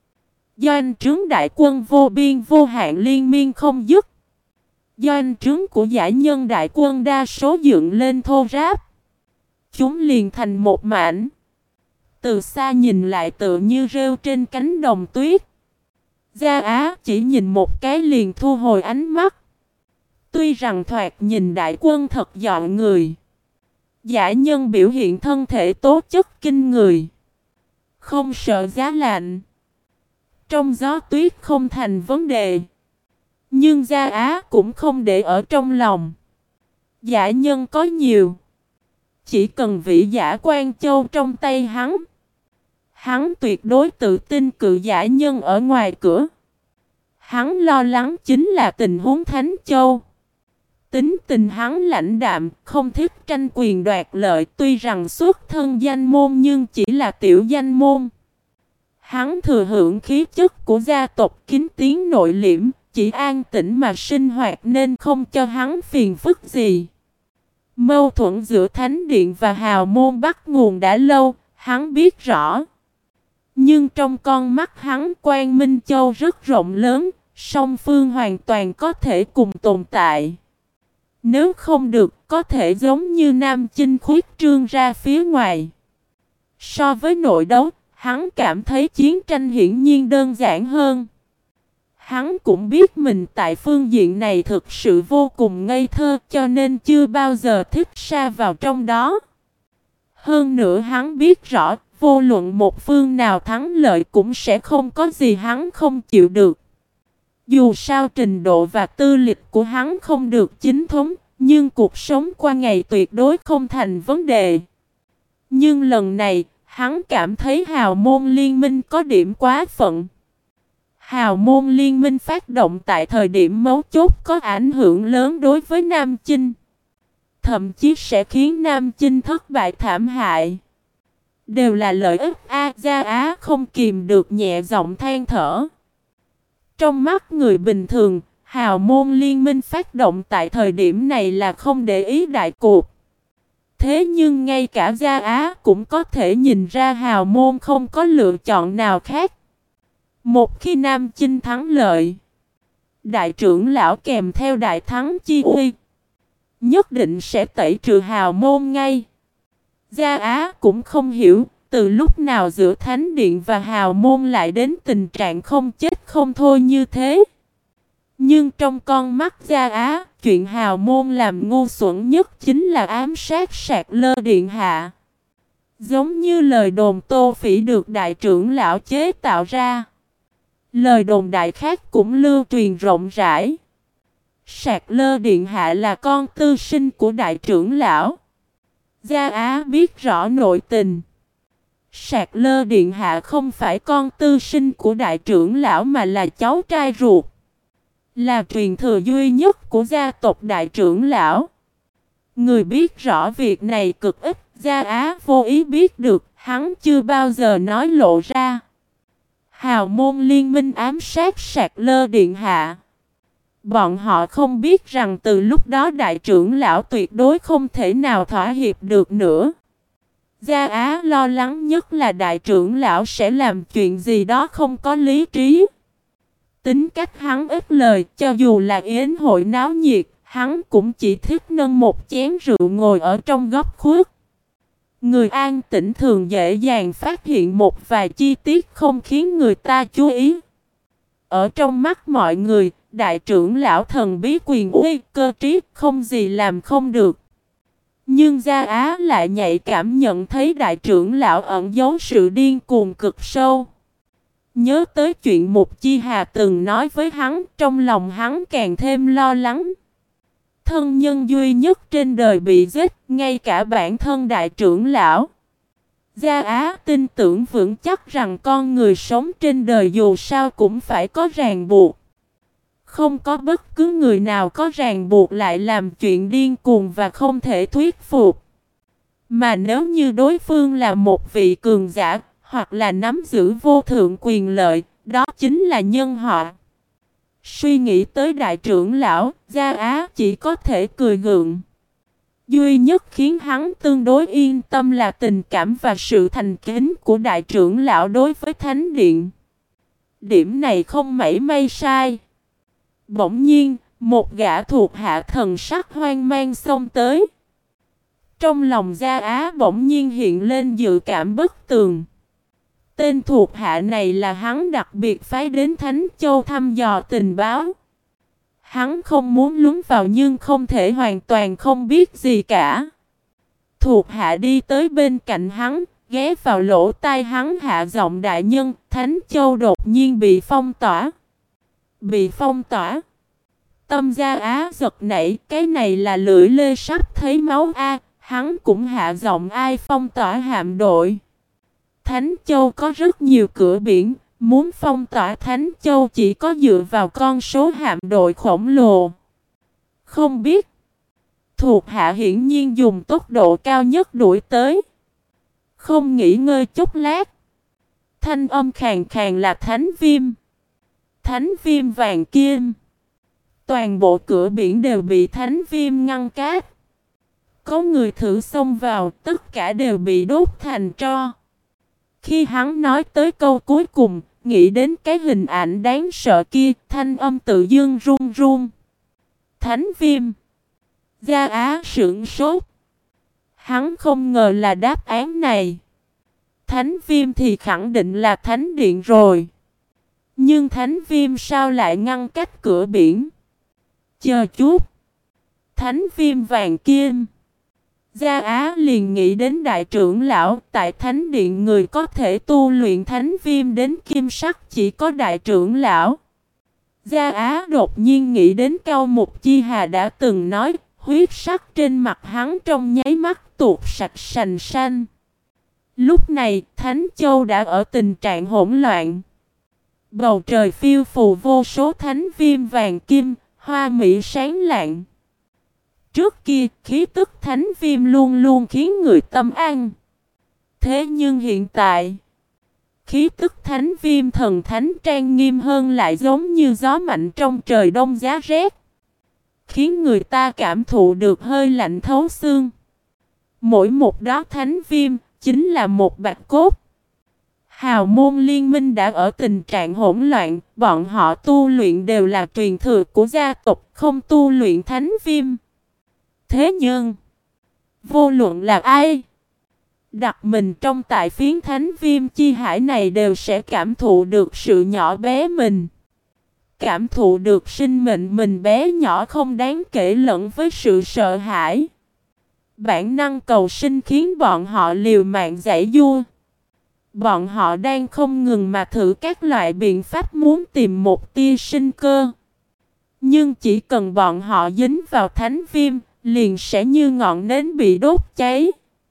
Doanh trướng đại quân vô biên vô hạn liên miên không dứt. Doanh trướng của dã nhân đại quân đa số dựng lên thô ráp. Chúng liền thành một mảnh. Từ xa nhìn lại tựa như rêu trên cánh đồng tuyết. Gia Á chỉ nhìn một cái liền thu hồi ánh mắt. Tuy rằng thoạt nhìn đại quân thật dọn người. Dã nhân biểu hiện thân thể tố chất kinh người. Không sợ giá lạnh. Trong gió tuyết không thành vấn đề. Nhưng Gia Á cũng không để ở trong lòng. Dã nhân có nhiều. Chỉ cần vĩ giả Quan Châu trong tay hắn. Hắn tuyệt đối tự tin cự dã nhân ở ngoài cửa. Hắn lo lắng chính là tình huống Thánh Châu. Tính tình hắn lãnh đạm, không thích tranh quyền đoạt lợi. Tuy rằng xuất thân danh môn nhưng chỉ là tiểu danh môn. Hắn thừa hưởng khí chất của gia tộc kín tiếng nội liễm. Chỉ an tĩnh mà sinh hoạt nên không cho hắn phiền phức gì. Mâu thuẫn giữa Thánh Điện và Hào Môn bắt nguồn đã lâu, hắn biết rõ. Nhưng trong con mắt hắn Quang Minh Châu rất rộng lớn, song phương hoàn toàn có thể cùng tồn tại. Nếu không được, có thể giống như Nam Chinh khuyết trương ra phía ngoài. So với nội đấu, hắn cảm thấy chiến tranh hiển nhiên đơn giản hơn. Hắn cũng biết mình tại phương diện này thực sự vô cùng ngây thơ cho nên chưa bao giờ thích sa vào trong đó. Hơn nữa hắn biết rõ, vô luận một phương nào thắng lợi cũng sẽ không có gì hắn không chịu được. Dù sao trình độ và tư lịch của hắn không được chính thống, nhưng cuộc sống qua ngày tuyệt đối không thành vấn đề. Nhưng lần này, hắn cảm thấy Hào Môn Liên Minh có điểm quá phận. Hào Môn Liên Minh phát động tại thời điểm mấu chốt có ảnh hưởng lớn đối với Nam Chinh. Thậm chí sẽ khiến Nam Chinh thất bại thảm hại. Đều là lợi ích A. Gia Á không kìm được nhẹ giọng than thở. Trong mắt người bình thường, Hào Môn Liên Minh phát động tại thời điểm này là không để ý đại cuộc. Thế nhưng ngay cả Gia Á cũng có thể nhìn ra Hào Môn không có lựa chọn nào khác. Một khi Nam Chinh thắng lợi, đại trưởng lão kèm theo đại thắng chi uy, nhất định sẽ tẩy trừ Hào Môn ngay. Gia Á cũng không hiểu, từ lúc nào giữa Thánh Điện và Hào Môn lại đến tình trạng không chết không thôi như thế. Nhưng trong con mắt Gia Á, chuyện Hào Môn làm ngu xuẩn nhất chính là ám sát Sạc Lơ Điện Hạ. Giống như lời đồn Tô Phỉ được đại trưởng lão chế tạo ra. Lời đồn đại khác cũng lưu truyền rộng rãi. Sạc Lơ Điện Hạ là con tư sinh của đại trưởng lão. Gia Á biết rõ nội tình. Sạc Lơ Điện Hạ không phải con tư sinh của đại trưởng lão mà là cháu trai ruột. Là truyền thừa duy nhất của gia tộc đại trưởng lão. Người biết rõ việc này cực ít, Gia Á vô ý biết được, hắn chưa bao giờ nói lộ ra. Hào môn liên minh ám sát Sạc Lơ Điện Hạ. Bọn họ không biết rằng từ lúc đó đại trưởng lão tuyệt đối không thể nào thỏa hiệp được nữa. Gia Á lo lắng nhất là đại trưởng lão sẽ làm chuyện gì đó không có lý trí. Tính cách hắn ít lời, cho dù là yến hội náo nhiệt, hắn cũng chỉ thích nâng một chén rượu ngồi ở trong góc khuất. Người an tĩnh thường dễ dàng phát hiện một vài chi tiết không khiến người ta chú ý. Ở trong mắt mọi người, đại trưởng lão thần bí quyền uy, cơ trí, không gì làm không được. Nhưng Gia Á lại nhạy cảm nhận thấy đại trưởng lão ẩn giấu sự điên cuồng cực sâu. Nhớ tới chuyện Mục Chi Hà từng nói với hắn, trong lòng hắn càng thêm lo lắng. Thân nhân duy nhất trên đời bị giết, ngay cả bản thân đại trưởng lão. Gia Á tin tưởng vững chắc rằng con người sống trên đời dù sao cũng phải có ràng buộc. Không có bất cứ người nào có ràng buộc lại làm chuyện điên cuồng và không thể thuyết phục. Mà nếu như đối phương là một vị cường giả, hoặc là nắm giữ vô thượng quyền lợi, đó chính là nhân họa. Suy nghĩ tới đại trưởng lão, Gia Á chỉ có thể cười gượng. Duy nhất khiến hắn tương đối yên tâm là tình cảm và sự thành kính của đại trưởng lão đối với Thánh Điện. Điểm này không mảy may sai. Bỗng nhiên, một gã thuộc hạ thần sắc hoang mang xông tới. Trong lòng Gia Á bỗng nhiên hiện lên dự cảm bất tường. Tên thuộc hạ này là hắn đặc biệt phái đến Thánh Châu thăm dò tình báo. Hắn không muốn lún vào nhưng không thể hoàn toàn không biết gì cả. Thuộc hạ đi tới bên cạnh hắn, ghé vào lỗ tai hắn hạ giọng đại nhân, Thánh Châu đột nhiên bị phong tỏa. Bị phong tỏa. Tâm Gia Á giật nảy, cái này là lưỡi lê sắp thấy máu a, hắn cũng hạ giọng ai phong tỏa hạm đội. Thánh Châu có rất nhiều cửa biển, muốn phong tỏa Thánh Châu chỉ có dựa vào con số hạm đội khổng lồ. Không biết. Thuộc hạ hiển nhiên dùng tốc độ cao nhất đuổi tới. Không nghỉ ngơi chút lát. Thanh âm khàn khàn là Thánh Viêm. Thánh Viêm vàng kim. Toàn bộ cửa biển đều bị Thánh Viêm ngăn cát. Có người thử xông vào, tất cả đều bị đốt thành tro. Khi hắn nói tới câu cuối cùng, nghĩ đến cái hình ảnh đáng sợ kia, thanh âm tự dưng run run. Thánh Viêm. Gia Á sửng sốt. Hắn không ngờ là đáp án này. Thánh Viêm thì khẳng định là Thánh Điện rồi. Nhưng Thánh Viêm sao lại ngăn cách cửa biển? Chờ chút. Thánh Viêm vàng kim. Gia Á liền nghĩ đến đại trưởng lão, tại Thánh Điện người có thể tu luyện Thánh Viêm đến kim sắc chỉ có đại trưởng lão. Gia Á đột nhiên nghĩ đến câu Mục Chi Hà đã từng nói, huyết sắc trên mặt hắn trong nháy mắt tuột sạch sành xanh. Lúc này, Thánh Châu đã ở tình trạng hỗn loạn. Bầu trời phiêu phù vô số Thánh Viêm vàng kim, hoa mỹ sáng lạng. Trước kia, khí tức Thánh Viêm luôn luôn khiến người tâm an. Thế nhưng hiện tại, khí tức Thánh Viêm thần thánh trang nghiêm hơn lại giống như gió mạnh trong trời đông giá rét. Khiến người ta cảm thụ được hơi lạnh thấu xương. Mỗi một đó Thánh Viêm chính là một bạch cốt. Hào môn liên minh đã ở tình trạng hỗn loạn, bọn họ tu luyện đều là truyền thừa của gia tộc, không tu luyện Thánh Viêm. Thế nhưng, vô luận là ai, đặt mình trong tại phiến Thánh Viêm chi hải này đều sẽ cảm thụ được sự nhỏ bé mình. Cảm thụ được sinh mệnh mình bé nhỏ không đáng kể lẫn với sự sợ hãi. Bản năng cầu sinh khiến bọn họ liều mạng giãy giụa. Bọn họ đang không ngừng mà thử các loại biện pháp muốn tìm một tia sinh cơ. Nhưng chỉ cần bọn họ dính vào thánh viêm, liền sẽ như ngọn nến bị đốt cháy.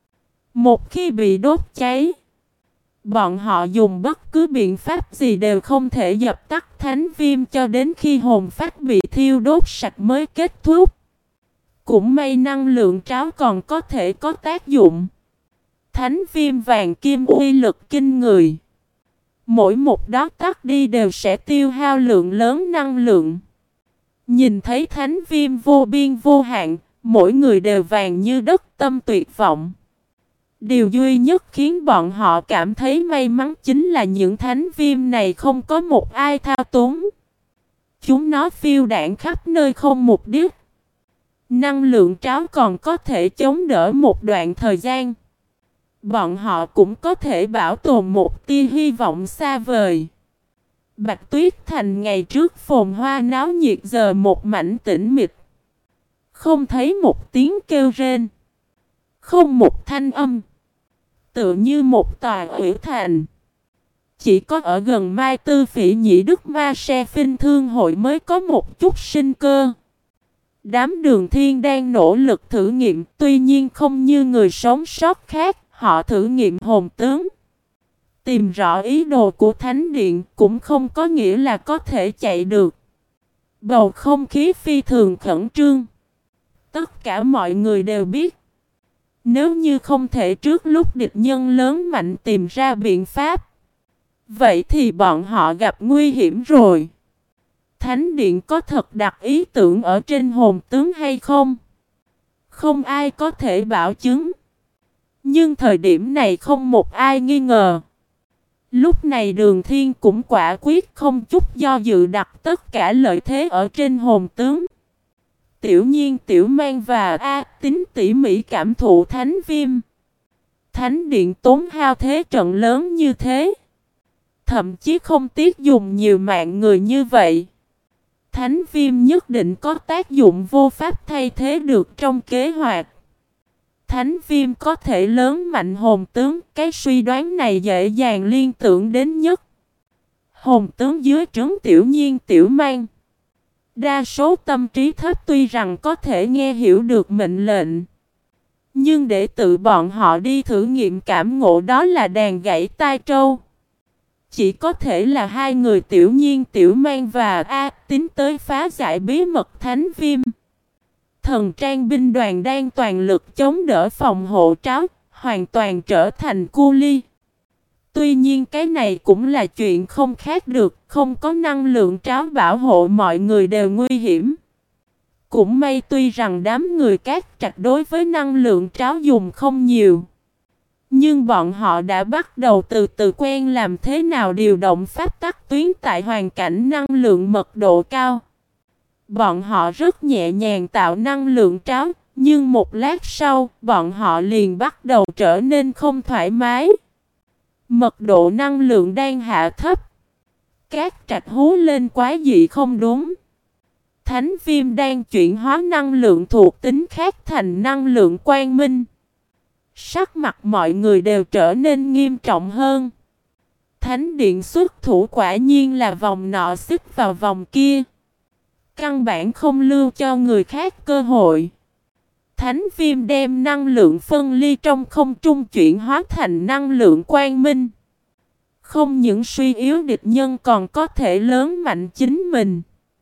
Một khi bị đốt cháy, bọn họ dùng bất cứ biện pháp gì đều không thể dập tắt thánh viêm cho đến khi hồn phách bị thiêu đốt sạch mới kết thúc. Cũng may năng lượng tráo còn có thể có tác dụng. Thánh viêm vàng kim uy lực kinh người. Mỗi một đóa tắt đi đều sẽ tiêu hao lượng lớn năng lượng. Nhìn thấy thánh viêm vô biên vô hạn, mỗi người đều vàng như đất, tâm tuyệt vọng. Điều duy nhất khiến bọn họ cảm thấy may mắn chính là những thánh viêm này không có một ai thao túng. Chúng nó phiêu đãng khắp nơi không mục đích. Năng lượng tráo còn có thể chống đỡ một đoạn thời gian. Bọn họ cũng có thể bảo tồn một tia hy vọng xa vời. Bạch Tuyết Thành ngày trước phồn hoa náo nhiệt giờ một mảnh tĩnh mịch. Không thấy một tiếng kêu rên. Không một thanh âm. Tựa như một tòa ủy thành. Chỉ có ở gần Mai Tư Phỉ Nhĩ Đức Ma Se Phinh Thương Hội mới có một chút sinh cơ. Đám Đường Thiên đang nỗ lực thử nghiệm, tuy nhiên không như người sống sót khác, họ thử nghiệm hồn tướng. Tìm rõ ý đồ của Thánh Điện cũng không có nghĩa là có thể chạy được. Bầu không khí phi thường khẩn trương. Tất cả mọi người đều biết. Nếu như không thể trước lúc địch nhân lớn mạnh tìm ra biện pháp, vậy thì bọn họ gặp nguy hiểm rồi. Thánh Điện có thật đặt ý tưởng ở trên hồn tướng hay không? Không ai có thể bảo chứng. Nhưng thời điểm này không một ai nghi ngờ. Lúc này Đường Thiên cũng quả quyết không chút do dự đặt tất cả lợi thế ở trên hồn tướng. Tiểu Nhiên, Tiểu Mang và A Tính tỉ mỉ cảm thụ thánh viêm. Thánh Điện tốn hao thế trận lớn như thế. Thậm chí không tiếc dùng nhiều mạng người như vậy. Thánh viêm nhất định có tác dụng vô pháp thay thế được trong kế hoạch. Thánh viêm có thể lớn mạnh hồn tướng, cái suy đoán này dễ dàng liên tưởng đến nhất. Hồn tướng dưới trướng Tiểu Nhiên, Tiểu Mang. Đa số tâm trí thấp tuy rằng có thể nghe hiểu được mệnh lệnh. Nhưng để tự bọn họ đi thử nghiệm cảm ngộ đó là đàn gãy tai trâu. Chỉ có thể là hai người Tiểu Nhiên, Tiểu Mang và A Tính tới phá giải bí mật thánh viêm. Thần trang binh đoàn đang toàn lực chống đỡ phòng hộ tráo, hoàn toàn trở thành cu ly. Tuy nhiên cái này cũng là chuyện không khác được, không có năng lượng tráo bảo hộ mọi người đều nguy hiểm. Cũng may tuy rằng đám người Cát Trạch đối với năng lượng tráo dùng không nhiều. Nhưng bọn họ đã bắt đầu từ từ quen làm thế nào điều động pháp tắc tuyến tại hoàn cảnh năng lượng mật độ cao. Bọn họ rất nhẹ nhàng tạo năng lượng tráo, nhưng một lát sau, bọn họ liền bắt đầu trở nên không thoải mái. Mật độ năng lượng đang hạ thấp. Cát Trạch hú lên quái dị không đúng. Thánh viêm đang chuyển hóa năng lượng thuộc tính khác thành năng lượng quang minh. Sắc mặt mọi người đều trở nên nghiêm trọng hơn. Thánh điện xuất thủ quả nhiên là vòng nọ xích vào vòng kia. Căn bản không lưu cho người khác cơ hội. Thánh viêm đem năng lượng phân ly trong không trung chuyển hóa thành năng lượng quang minh. Không những suy yếu địch nhân còn có thể lớn mạnh chính mình.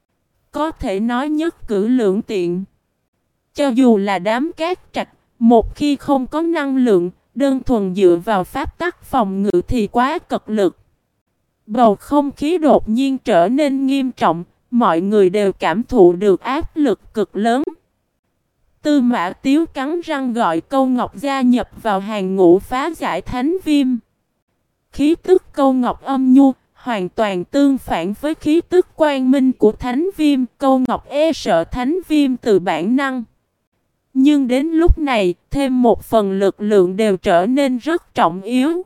Có thể nói nhất cử lưỡng tiện. Cho dù là đám Cát Trạch, một khi không có năng lượng, đơn thuần dựa vào pháp tắc phòng ngự thì quá cật lực. Bầu không khí đột nhiên trở nên nghiêm trọng, mọi người đều cảm thụ được áp lực cực lớn. Tư Mã Tiếu cắn răng gọi Câu Ngọc gia nhập vào hàng ngũ phá giải thánh viêm. Khí tức Câu Ngọc âm nhu, hoàn toàn tương phản với khí tức quang minh của thánh viêm. Câu Ngọc e sợ thánh viêm từ bản năng. Nhưng đến lúc này, thêm một phần lực lượng đều trở nên rất trọng yếu.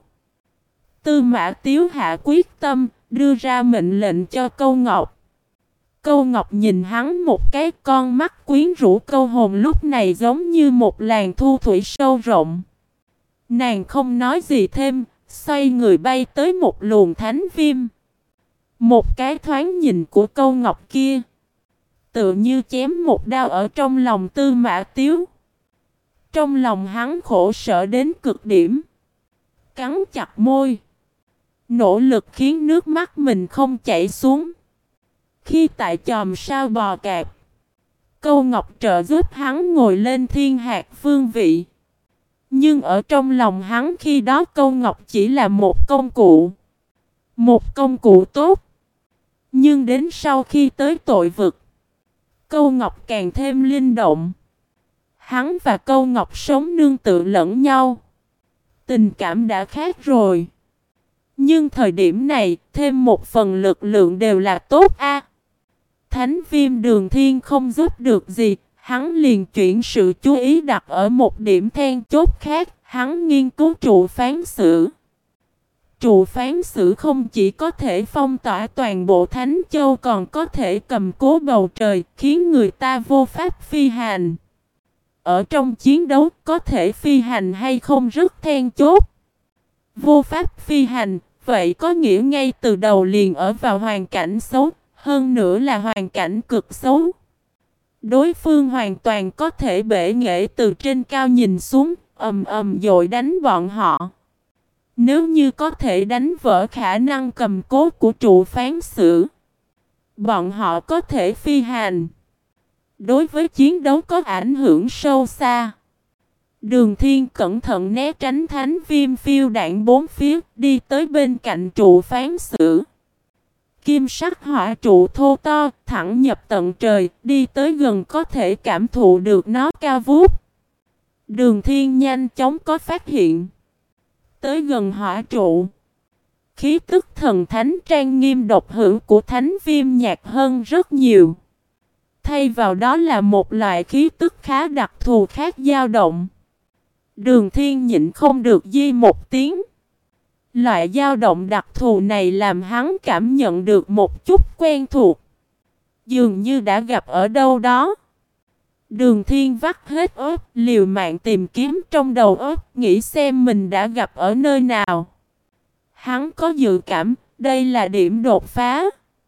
Tư Mã Tiếu hạ quyết tâm, đưa ra mệnh lệnh cho Câu Ngọc. Câu Ngọc nhìn hắn một cái, con mắt quyến rũ câu hồn lúc này giống như một làn thu thủy sâu rộng. Nàng không nói gì thêm, xoay người bay tới một luồng thánh viêm. Một cái thoáng nhìn của Câu Ngọc kia, tựa như chém một đao ở trong lòng Tư Mã Tiếu. Trong lòng hắn khổ sở đến cực điểm. Cắn chặt môi, nỗ lực khiến nước mắt mình không chảy xuống. Khi tại chòm sao bò cạp, Câu Ngọc trợ giúp hắn ngồi lên thiên hạt vương vị. Nhưng ở trong lòng hắn khi đó Câu Ngọc chỉ là một công cụ. Một công cụ tốt. Nhưng đến sau khi tới tội vực, Câu Ngọc càng thêm linh động. Hắn và Câu Ngọc sống nương tựa lẫn nhau. Tình cảm đã khác rồi. Nhưng thời điểm này, thêm một phần lực lượng đều là tốt a. Thánh viêm Đường Thiên không giúp được gì, hắn liền chuyển sự chú ý đặt ở một điểm then chốt khác, hắn nghiên cứu trụ phán sử. Trụ phán sử không chỉ có thể phong tỏa toàn bộ Thánh Châu còn có thể cầm cố bầu trời, khiến người ta vô pháp phi hành. Ở trong chiến đấu có thể phi hành hay không rất then chốt. Vô pháp phi hành, vậy có nghĩa ngay từ đầu liền ở vào hoàn cảnh xấu, hơn nữa là hoàn cảnh cực xấu. Đối phương hoàn toàn có thể bể nghệ từ trên cao nhìn xuống, ầm ầm dội đánh bọn họ. Nếu như có thể đánh vỡ khả năng cầm cố của trụ phán sử, bọn họ có thể phi hành. Đối với chiến đấu có ảnh hưởng sâu xa. Đường Thiên cẩn thận né tránh thánh viêm phiêu đạn bốn phía, đi tới bên cạnh trụ phán sử. Kim sắc hỏa trụ thô to, thẳng nhập tận trời, đi tới gần có thể cảm thụ được nó cao vút. Đường Thiên nhanh chóng có phát hiện. Tới gần hỏa trụ, khí tức thần thánh trang nghiêm độc hữu của thánh viêm nhạt hơn rất nhiều. Thay vào đó là một loại khí tức khá đặc thù khác dao động. Đường Thiên nhịn không được di một tiếng. Loại dao động đặc thù này làm hắn cảm nhận được một chút quen thuộc. Dường như đã gặp ở đâu đó. Đường Thiên vắt hết óc, liều mạng tìm kiếm trong đầu óc, nghĩ xem mình đã gặp ở nơi nào. Hắn có dự cảm, đây là điểm đột phá.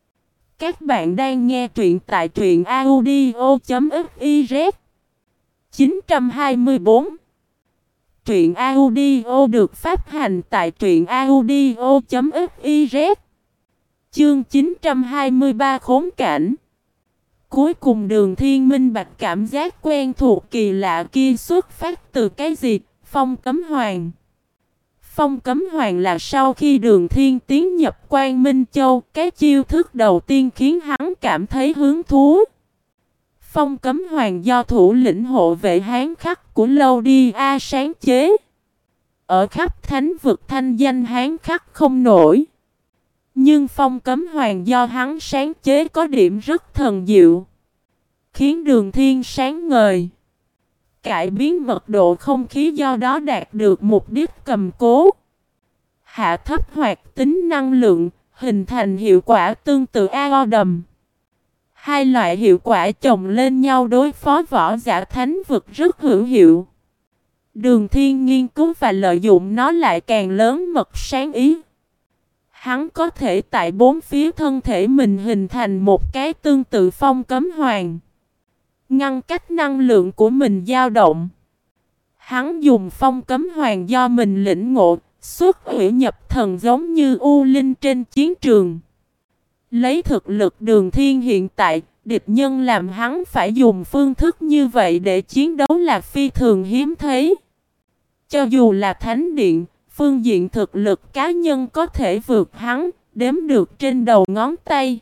Các bạn đang nghe truyện tại truyện audio chấm fiz. chín trăm hai mươi tư. Truyện audio được phát hành tại truyện audio chấm fiz. Chương chín trăm hai mươi ba khốn cảnh. Cuối cùng Đường Thiên minh bạch cảm giác quen thuộc kỳ lạ kia xuất phát từ cái gì? Phong Cấm Hoàng. Phong Cấm Hoàng là sau khi Đường Thiên tiến nhập Quang Minh Châu, cái chiêu thức đầu tiên khiến hắn cảm thấy hứng thú. Phong Cấm Hoàng do thủ lĩnh hộ vệ Hán Khắc của Lâu Đi A sáng chế. Ở khắp thánh vực thanh danh Hán Khắc không nổi. Nhưng Phong Cấm Hoàng do hắn sáng chế có điểm rất thần diệu, khiến Đường Thiên sáng ngời. Cải biến mật độ không khí do đó đạt được mục đích cầm cố. Hạ thấp hoạt tính năng lượng, hình thành hiệu quả tương tự a o đầm. Hai loại hiệu quả chồng lên nhau đối phó võ giả thánh vực rất hữu hiệu. Đường Thiên nghiên cứu và lợi dụng nó lại càng lớn mật sáng ý. Hắn có thể tại bốn phía thân thể mình hình thành một cái tương tự Phong Cấm Hoàng, ngăn cách năng lượng của mình dao động. Hắn dùng Phong Cấm Hoàng do mình lĩnh ngộ, xuất hủy nhập thần giống như U Linh trên chiến trường. Lấy thực lực Đường Thiên hiện tại, địch nhân làm hắn phải dùng phương thức như vậy để chiến đấu là phi thường hiếm thấy. Cho dù là Thánh Điện, phương diện thực lực cá nhân có thể vượt hắn, đếm được trên đầu ngón tay.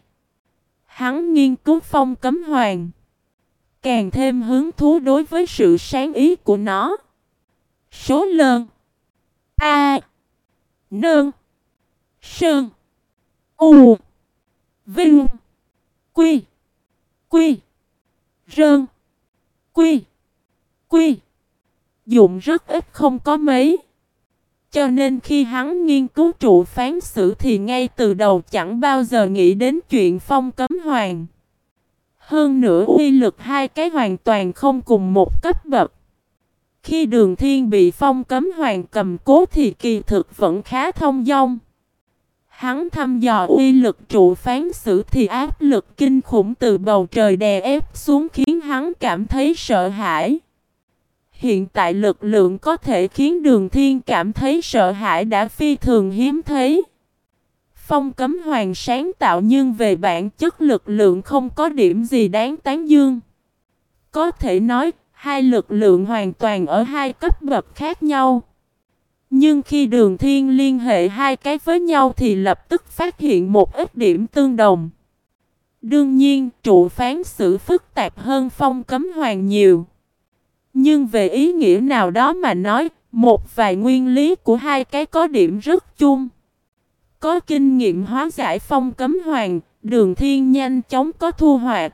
Hắn nghiên cứu Phong Cấm Hoàng, càng thêm hứng thú đối với sự sáng ý của nó. Số lơn A Nương Sơn U Vinh Quy Quy Rơn Quy Quy dụng rất ít không có mấy. Cho nên khi hắn nghiên cứu trụ phán sử thì ngay từ đầu chẳng bao giờ nghĩ đến chuyện Phong Cấm Hoàng. Hơn nữa uy lực hai cái hoàn toàn không cùng một cấp bậc. Khi Đường Thiên bị Phong Cấm Hoàng cầm cố thì kỳ thực vẫn khá thông dong. Hắn thăm dò uy lực trụ phán xử thì áp lực kinh khủng từ bầu trời đè ép xuống khiến hắn cảm thấy sợ hãi. Hiện tại lực lượng có thể khiến Đường Thiên cảm thấy sợ hãi đã phi thường hiếm thấy. Phong Cấm Hoàng sáng tạo nhưng về bản chất lực lượng không có điểm gì đáng tán dương. Có thể nói, hai lực lượng hoàn toàn ở hai cấp bậc khác nhau. Nhưng khi Đường Thiên liên hệ hai cái với nhau thì lập tức phát hiện một ít điểm tương đồng. Đương nhiên, trụ phán xử phức tạp hơn Phong Cấm Hoàng nhiều. Nhưng về ý nghĩa nào đó mà nói, một vài nguyên lý của hai cái có điểm rất chung. Có kinh nghiệm hóa giải Phong Cấm Hoàng, Đường Thiên nhanh chóng có thu hoạch.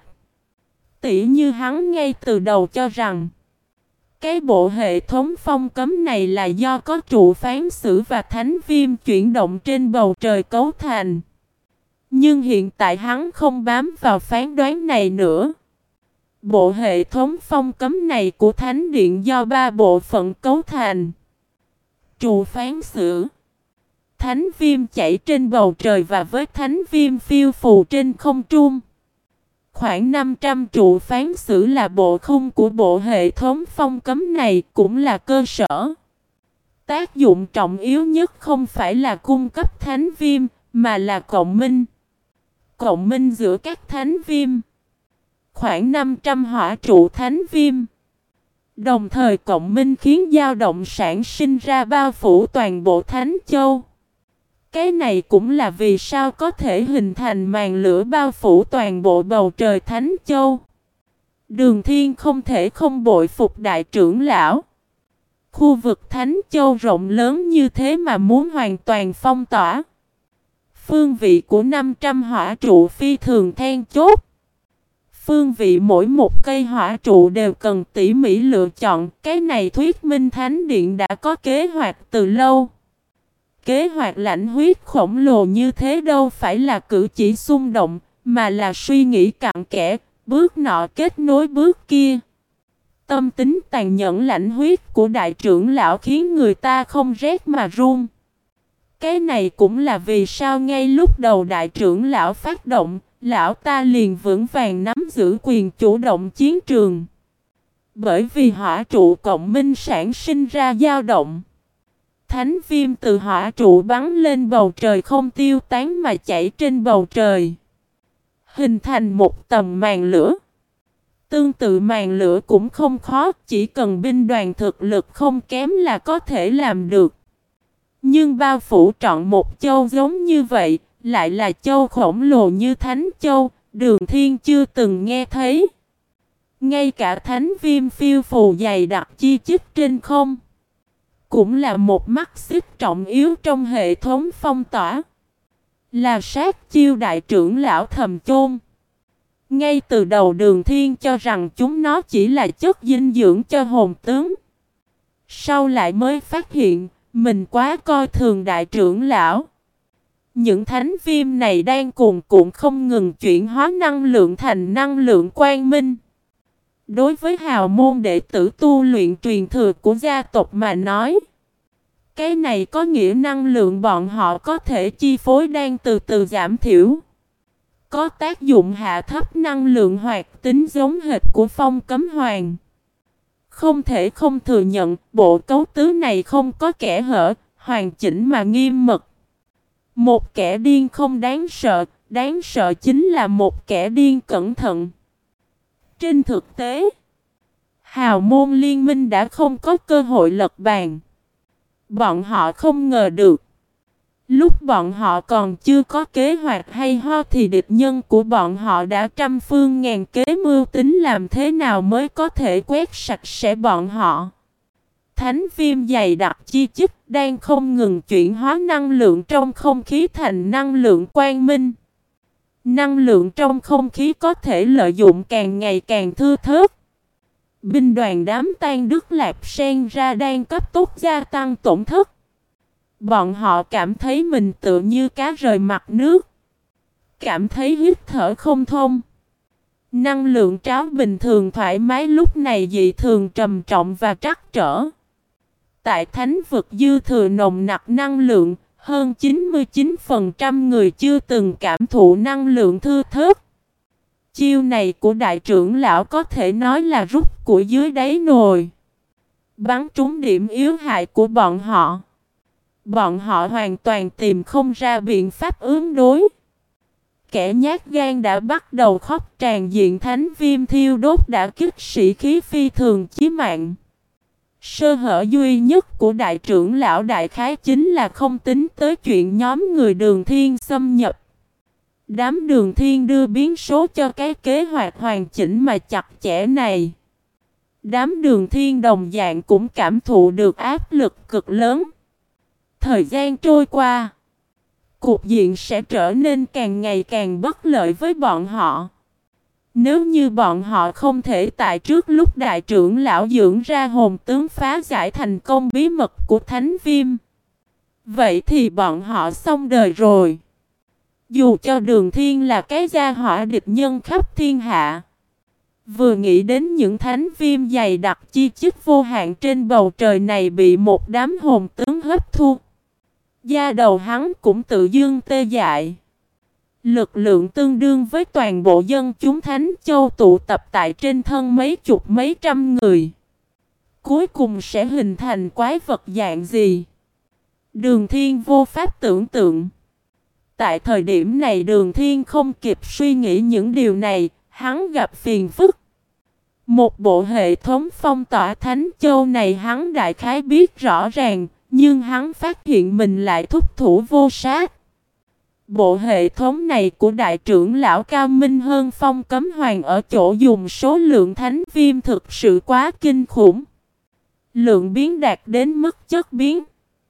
Tỉ như hắn ngay từ đầu cho rằng cái bộ hệ thống phong cấm này là do có trụ phán xử và thánh viêm chuyển động trên bầu trời cấu thành. Nhưng hiện tại hắn không bám vào phán đoán này nữa. Bộ hệ thống phong cấm này của thánh điện do ba bộ phận cấu thành: trụ phán xử, thánh viêm chảy trên bầu trời và với thánh viêm phiêu phù trên không trung. Khoảng năm trăm trụ phán xử là bộ khung của bộ hệ thống phong cấm này, cũng là cơ sở. Tác dụng trọng yếu nhất không phải là cung cấp thánh viêm, mà là cộng minh. Cộng minh giữa các thánh viêm. Khoảng năm trăm hỏa trụ thánh viêm. Đồng thời cộng minh khiến dao động sản sinh ra bao phủ toàn bộ Thánh Châu. Cái này cũng là vì sao có thể hình thành màn lửa bao phủ toàn bộ bầu trời Thánh Châu. Đường Thiên không thể không bội phục đại trưởng lão. Khu vực Thánh Châu rộng lớn như thế mà muốn hoàn toàn phong tỏa. Phương vị của năm trăm hỏa trụ phi thường then chốt. Phương vị mỗi một cây hỏa trụ đều cần tỉ mỉ lựa chọn. Cái này thuyết minh Thánh Điện đã có kế hoạch từ lâu. Kế hoạch lãnh huyết khổng lồ như thế đâu phải là cử chỉ xung động, mà là suy nghĩ cặn kẽ, bước nọ kết nối bước kia. Tâm tính tàn nhẫn lãnh huyết của đại trưởng lão khiến người ta không rét mà run. Cái này cũng là vì sao ngay lúc đầu đại trưởng lão phát động, lão ta liền vững vàng nắm giữ quyền chủ động chiến trường. Bởi vì hỏa trụ cộng minh sản sinh ra dao động. Thánh viêm từ hỏa trụ bắn lên bầu trời không tiêu tán mà chảy trên bầu trời, hình thành một tầm màn lửa. Tương tự màn lửa cũng không khó, chỉ cần binh đoàn thực lực không kém là có thể làm được. Nhưng bao phủ trọn một châu giống như vậy, lại là châu khổng lồ như Thánh Châu, Đường Thiên chưa từng nghe thấy. Ngay cả thánh viêm phiêu phù dày đặc chi chít trên không, cũng là một mắt xích trọng yếu trong hệ thống phong tỏa. Là sát chiêu đại trưởng lão thầm chôn. Ngay từ đầu Đường Thiên cho rằng chúng nó chỉ là chất dinh dưỡng cho hồn tướng. Sau lại mới phát hiện, mình quá coi thường đại trưởng lão. Những thánh viêm này đang cuồn cuộn không ngừng chuyển hóa năng lượng thành năng lượng quang minh. Đối với hào môn đệ tử tu luyện truyền thừa của gia tộc mà nói, cái này có nghĩa năng lượng bọn họ có thể chi phối đang từ từ giảm thiểu. Có tác dụng hạ thấp năng lượng hoạt tính giống hệt của Phong Cấm Hoàng. Không thể không thừa nhận, bộ cấu tứ này không có kẽ hở, hoàn chỉnh mà nghiêm mật. Một kẻ điên không đáng sợ, đáng sợ chính là một kẻ điên cẩn thận. Trên thực tế, hào môn liên minh đã không có cơ hội lật bàn. Bọn họ không ngờ được, lúc bọn họ còn chưa có kế hoạch hay ho thì địch nhân của bọn họ đã trăm phương ngàn kế mưu tính làm thế nào mới có thể quét sạch sẽ bọn họ. Thánh viêm dày đặc chi chít đang không ngừng chuyển hóa năng lượng trong không khí thành năng lượng quang minh. Năng lượng trong không khí có thể lợi dụng càng ngày càng thưa thớt. Binh đoàn đám tan Đức Lạp sen ra đang cấp tốc gia tăng tổn thất. Bọn họ cảm thấy mình tựa như cá rời mặt nước. Cảm thấy hít thở không thông. Năng lượng tráo bình thường thoải mái lúc này dị thường trầm trọng và trắc trở. Tại thánh vực dư thừa nồng nặc năng lượng, Hơn chín mươi chín phần trăm người chưa từng cảm thụ năng lượng thưa thớt. Chiêu này của đại trưởng lão có thể nói là rút của dưới đáy nồi, bắn trúng điểm yếu hại của bọn họ. Bọn họ hoàn toàn tìm không ra biện pháp ứng đối. Kẻ nhát gan đã bắt đầu khóc, tràn diện thánh viêm thiêu đốt đã kích sĩ khí phi thường chí mạng. Sơ hở duy nhất của đại trưởng lão đại khái chính là không tính tới chuyện nhóm người Đường Thiên xâm nhập. Đám Đường Thiên đưa biến số cho cái kế hoạch hoàn chỉnh mà chặt chẽ này. Đám Đường Thiên đồng dạng cũng cảm thụ được áp lực cực lớn. Thời gian trôi qua, cục diện sẽ trở nên càng ngày càng bất lợi với bọn họ. Nếu như bọn họ không thể tại trước lúc đại trưởng lão dưỡng ra hồn tướng phá giải thành công bí mật của thánh viêm, vậy thì bọn họ xong đời rồi. Dù cho Đường Thiên là cái gia hỏa địch nhân khắp thiên hạ, vừa nghĩ đến những thánh viêm dày đặc chi chít vô hạn trên bầu trời này bị một đám hồn tướng hấp thu, da đầu hắn cũng tự dưng tê dại. Lực lượng tương đương với toàn bộ dân chúng Thánh Châu tụ tập tại trên thân mấy chục mấy trăm người, cuối cùng sẽ hình thành quái vật dạng gì? Đường Thiên vô pháp tưởng tượng. Tại thời điểm này Đường Thiên không kịp suy nghĩ những điều này, hắn gặp phiền phức. Một bộ hệ thống phong tỏa Thánh Châu này hắn đại khái biết rõ ràng, nhưng hắn phát hiện mình lại thúc thủ vô sát. Bộ hệ thống này của đại trưởng lão cao minh hơn Phong Cấm Hoàng ở chỗ dùng số lượng thánh viêm thực sự quá kinh khủng. Lượng biến đạt đến mức chất biến.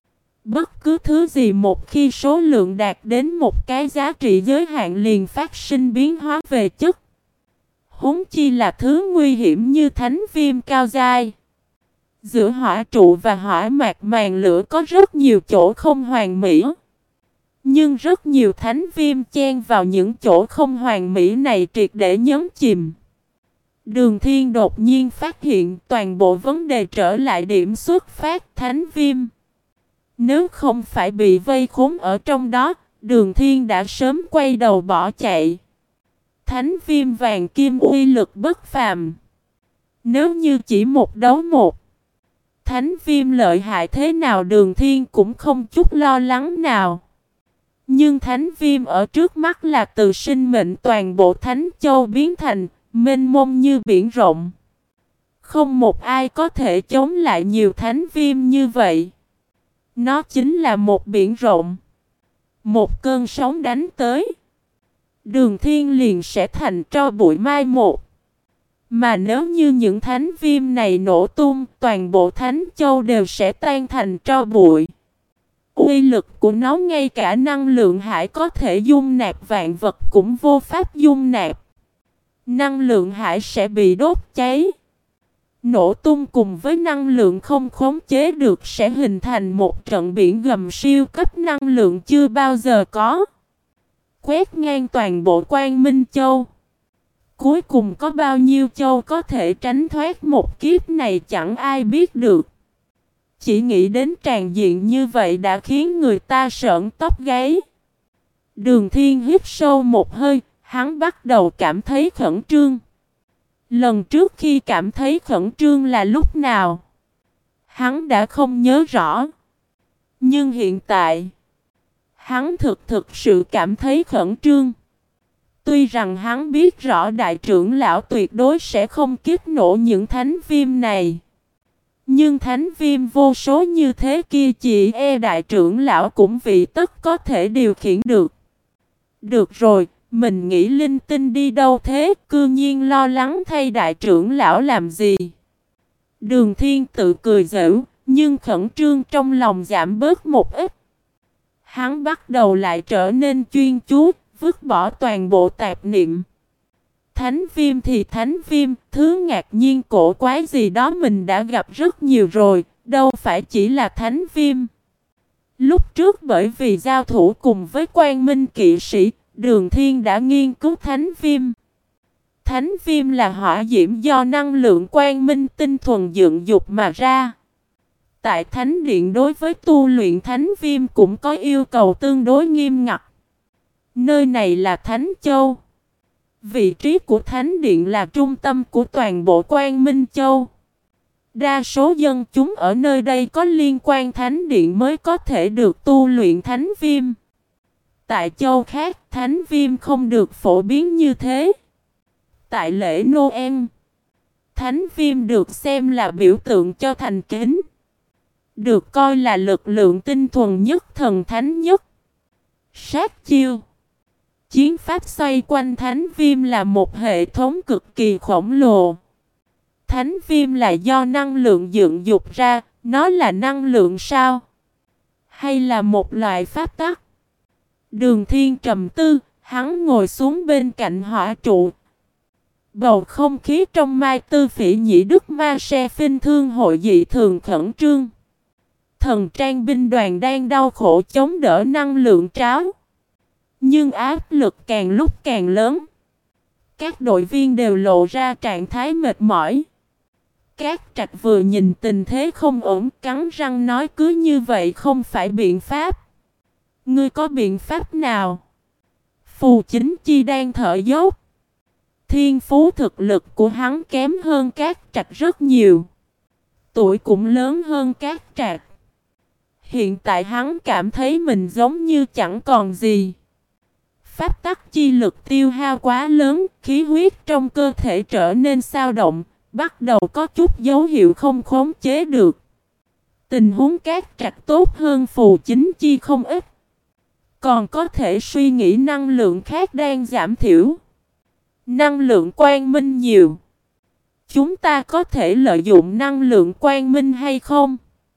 Bất cứ thứ gì một khi số lượng đạt đến một cái giá trị giới hạn liền phát sinh biến hóa về chất. Huống chi là thứ nguy hiểm như thánh viêm cao giai. Giữa hỏa trụ và hỏa mạc màn lửa có rất nhiều chỗ không hoàn mỹ. Nhưng rất nhiều thánh viêm chen vào những chỗ không hoàn mỹ này triệt để nhấn chìm. Đường Thiên đột nhiên phát hiện toàn bộ vấn đề trở lại điểm xuất phát thánh viêm. Nếu không phải bị vây khốn ở trong đó, Đường Thiên đã sớm quay đầu bỏ chạy. Thánh viêm vàng kim uy lực bất phàm. Nếu như chỉ một đấu một, thánh viêm lợi hại thế nào Đường Thiên cũng không chút lo lắng nào. Nhưng thánh viêm ở trước mắt là từ sinh mệnh toàn bộ Thánh Châu biến thành, mênh mông như biển rộng. Không một ai có thể chống lại nhiều thánh viêm như vậy. Nó chính là một biển rộng. Một cơn sóng đánh tới, Đường Thiên liền sẽ thành tro bụi mai một. Mà nếu như những thánh viêm này nổ tung, toàn bộ Thánh Châu đều sẽ tan thành tro bụi. Uy lực của nó ngay cả năng lượng hải có thể dung nạp vạn vật cũng vô pháp dung nạp. Năng lượng hải sẽ bị đốt cháy. Nổ tung cùng với năng lượng không khống chế được sẽ hình thành một trận biển gầm siêu cấp năng lượng chưa bao giờ có. Quét ngang toàn bộ Quang Minh Châu. Cuối cùng có bao nhiêu châu có thể tránh thoát một kiếp này chẳng ai biết được. Chỉ nghĩ đến tràn diện như vậy đã khiến người ta sởn tóc gáy. Đường Thiên hít sâu một hơi, hắn bắt đầu cảm thấy khẩn trương. Lần trước khi cảm thấy khẩn trương là lúc nào? Hắn đã không nhớ rõ. Nhưng hiện tại, hắn thực thực sự cảm thấy khẩn trương. Tuy rằng hắn biết rõ đại trưởng lão tuyệt đối sẽ không kích nổ những thánh viêm này. Nhưng thánh viêm vô số như thế kia chỉ e đại trưởng lão cũng vị tất có thể điều khiển được. Được rồi, mình nghĩ linh tinh đi đâu thế, cư nhiên lo lắng thay đại trưởng lão làm gì. Đường Thiên tự cười giễu, nhưng khẩn trương trong lòng giảm bớt một ít. Hắn bắt đầu lại trở nên chuyên chú, vứt bỏ toàn bộ tạp niệm. Thánh viêm thì thánh viêm, thứ ngạc nhiên cổ quái gì đó mình đã gặp rất nhiều rồi, đâu phải chỉ là thánh viêm. Lúc trước bởi vì giao thủ cùng với Quang Minh kỵ sĩ, Đường Thiên đã nghiên cứu thánh viêm. Thánh viêm là hỏa diễm do năng lượng Quang Minh tinh thuần dựng dục mà ra. Tại Thánh Điện đối với tu luyện Thánh Viêm cũng có yêu cầu tương đối nghiêm ngặt. Nơi này là Thánh Châu. Vị trí của Thánh Điện là trung tâm của toàn bộ Quang Minh Châu. Đa số dân chúng ở nơi đây có liên quan Thánh Điện mới có thể được tu luyện Thánh Viêm. Tại châu khác, Thánh Viêm không được phổ biến như thế. Tại lễ Noel, Thánh Viêm được xem là biểu tượng cho thành kính. Được coi là lực lượng tinh thuần nhất, thần thánh nhất. Sát chiêu. Chiến pháp xoay quanh Thánh Viêm là một hệ thống cực kỳ khổng lồ. Thánh Viêm là do năng lượng dựng dục ra, nó là năng lượng sao? Hay là một loại pháp tắc? Đường Thiên trầm tư, hắn ngồi xuống bên cạnh hỏa trụ. Bầu không khí trong Mai Tư Phỉ Nhĩ Đức Ma Se Phinh Thương hội dị thường khẩn trương. Thần trang binh đoàn đang đau khổ chống đỡ năng lượng tráo. Nhưng áp lực càng lúc càng lớn. Các đội viên đều lộ ra trạng thái mệt mỏi. Cát Trạch vừa nhìn tình thế không ổn, cắn răng nói cứ như vậy không phải biện pháp. Ngươi có biện pháp nào? Phù Chính Chi đang thở dốc. Thiên phú thực lực của hắn kém hơn Cát Trạch rất nhiều. Tuổi cũng lớn hơn Cát Trạch. Hiện tại hắn cảm thấy mình giống như chẳng còn gì. Pháp tắc chi lực tiêu hao quá lớn, khí huyết trong cơ thể trở nên xao động, bắt đầu có chút dấu hiệu không khống chế được. Tình huống Cát Trạch tốt hơn Phù Chính Chi không ít. Còn có thể suy nghĩ năng lượng khác đang giảm thiểu. Năng lượng quang minh nhiều. Chúng ta có thể lợi dụng năng lượng quang minh hay không?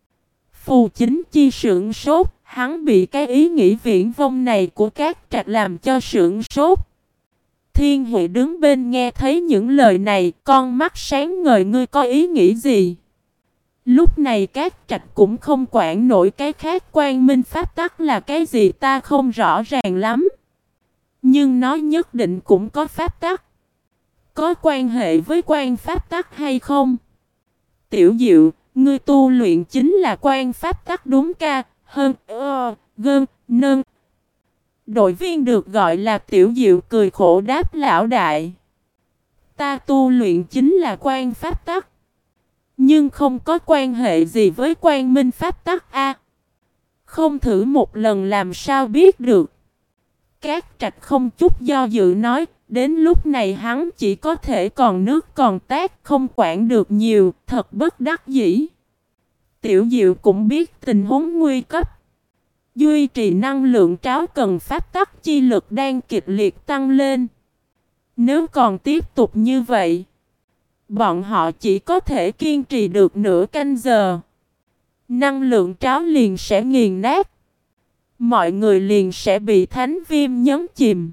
Phù Chính Chi sửng sốt, hắn bị cái ý nghĩ viển vông này của Cát Trạch làm cho sửng sốt. Thiên Huệ đứng bên nghe thấy những lời này, con mắt sáng ngời, ngươi có ý nghĩ gì? Lúc này Cát Trạch cũng không quản nổi cái khác, quang minh pháp tắc là cái gì ta không rõ ràng lắm. Nhưng nó nhất định cũng có pháp tắc. Có quan hệ với quan pháp tắc hay không? Tiểu Diệu, ngươi tu luyện chính là quan pháp tắc đúng ca, hơn, ơ, gơn, nơn. Đội viên được gọi là Tiểu Diệu cười khổ đáp lão đại. Ta tu luyện chính là quan pháp tắc. Nhưng không có quan hệ gì với quan minh pháp tắc a. Không thử một lần làm sao biết được. Cát Trạch không chút do dự nói, đến lúc này hắn chỉ có thể còn nước còn tát, không quản được nhiều, thật bất đắc dĩ. Tiểu Diệu cũng biết tình huống nguy cấp. Duy trì năng lượng tráo cần pháp tắc chi lực đang kịch liệt tăng lên. Nếu còn tiếp tục như vậy, bọn họ chỉ có thể kiên trì được nửa canh giờ. Năng lượng tráo liền sẽ nghiền nát. Mọi người liền sẽ bị thánh viêm nhấn chìm.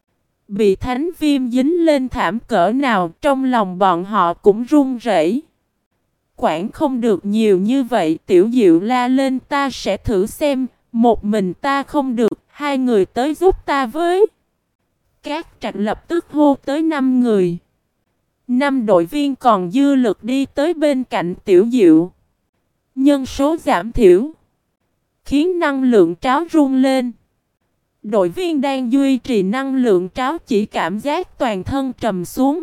Bị thánh viêm dính lên thảm cỡ nào, trong lòng bọn họ cũng run rẩy. Quản không được nhiều như vậy, Tiểu Diệu la lên, ta sẽ thử xem. Một mình ta không được, hai người tới giúp ta với. Cát Trạch lập tức hô tới năm người. Năm đội viên còn dư lực đi tới bên cạnh Tiểu Diệu. Nhân số giảm thiểu, khiến năng lượng tráo rung lên. Đội viên đang duy trì năng lượng tráo chỉ cảm giác toàn thân trầm xuống.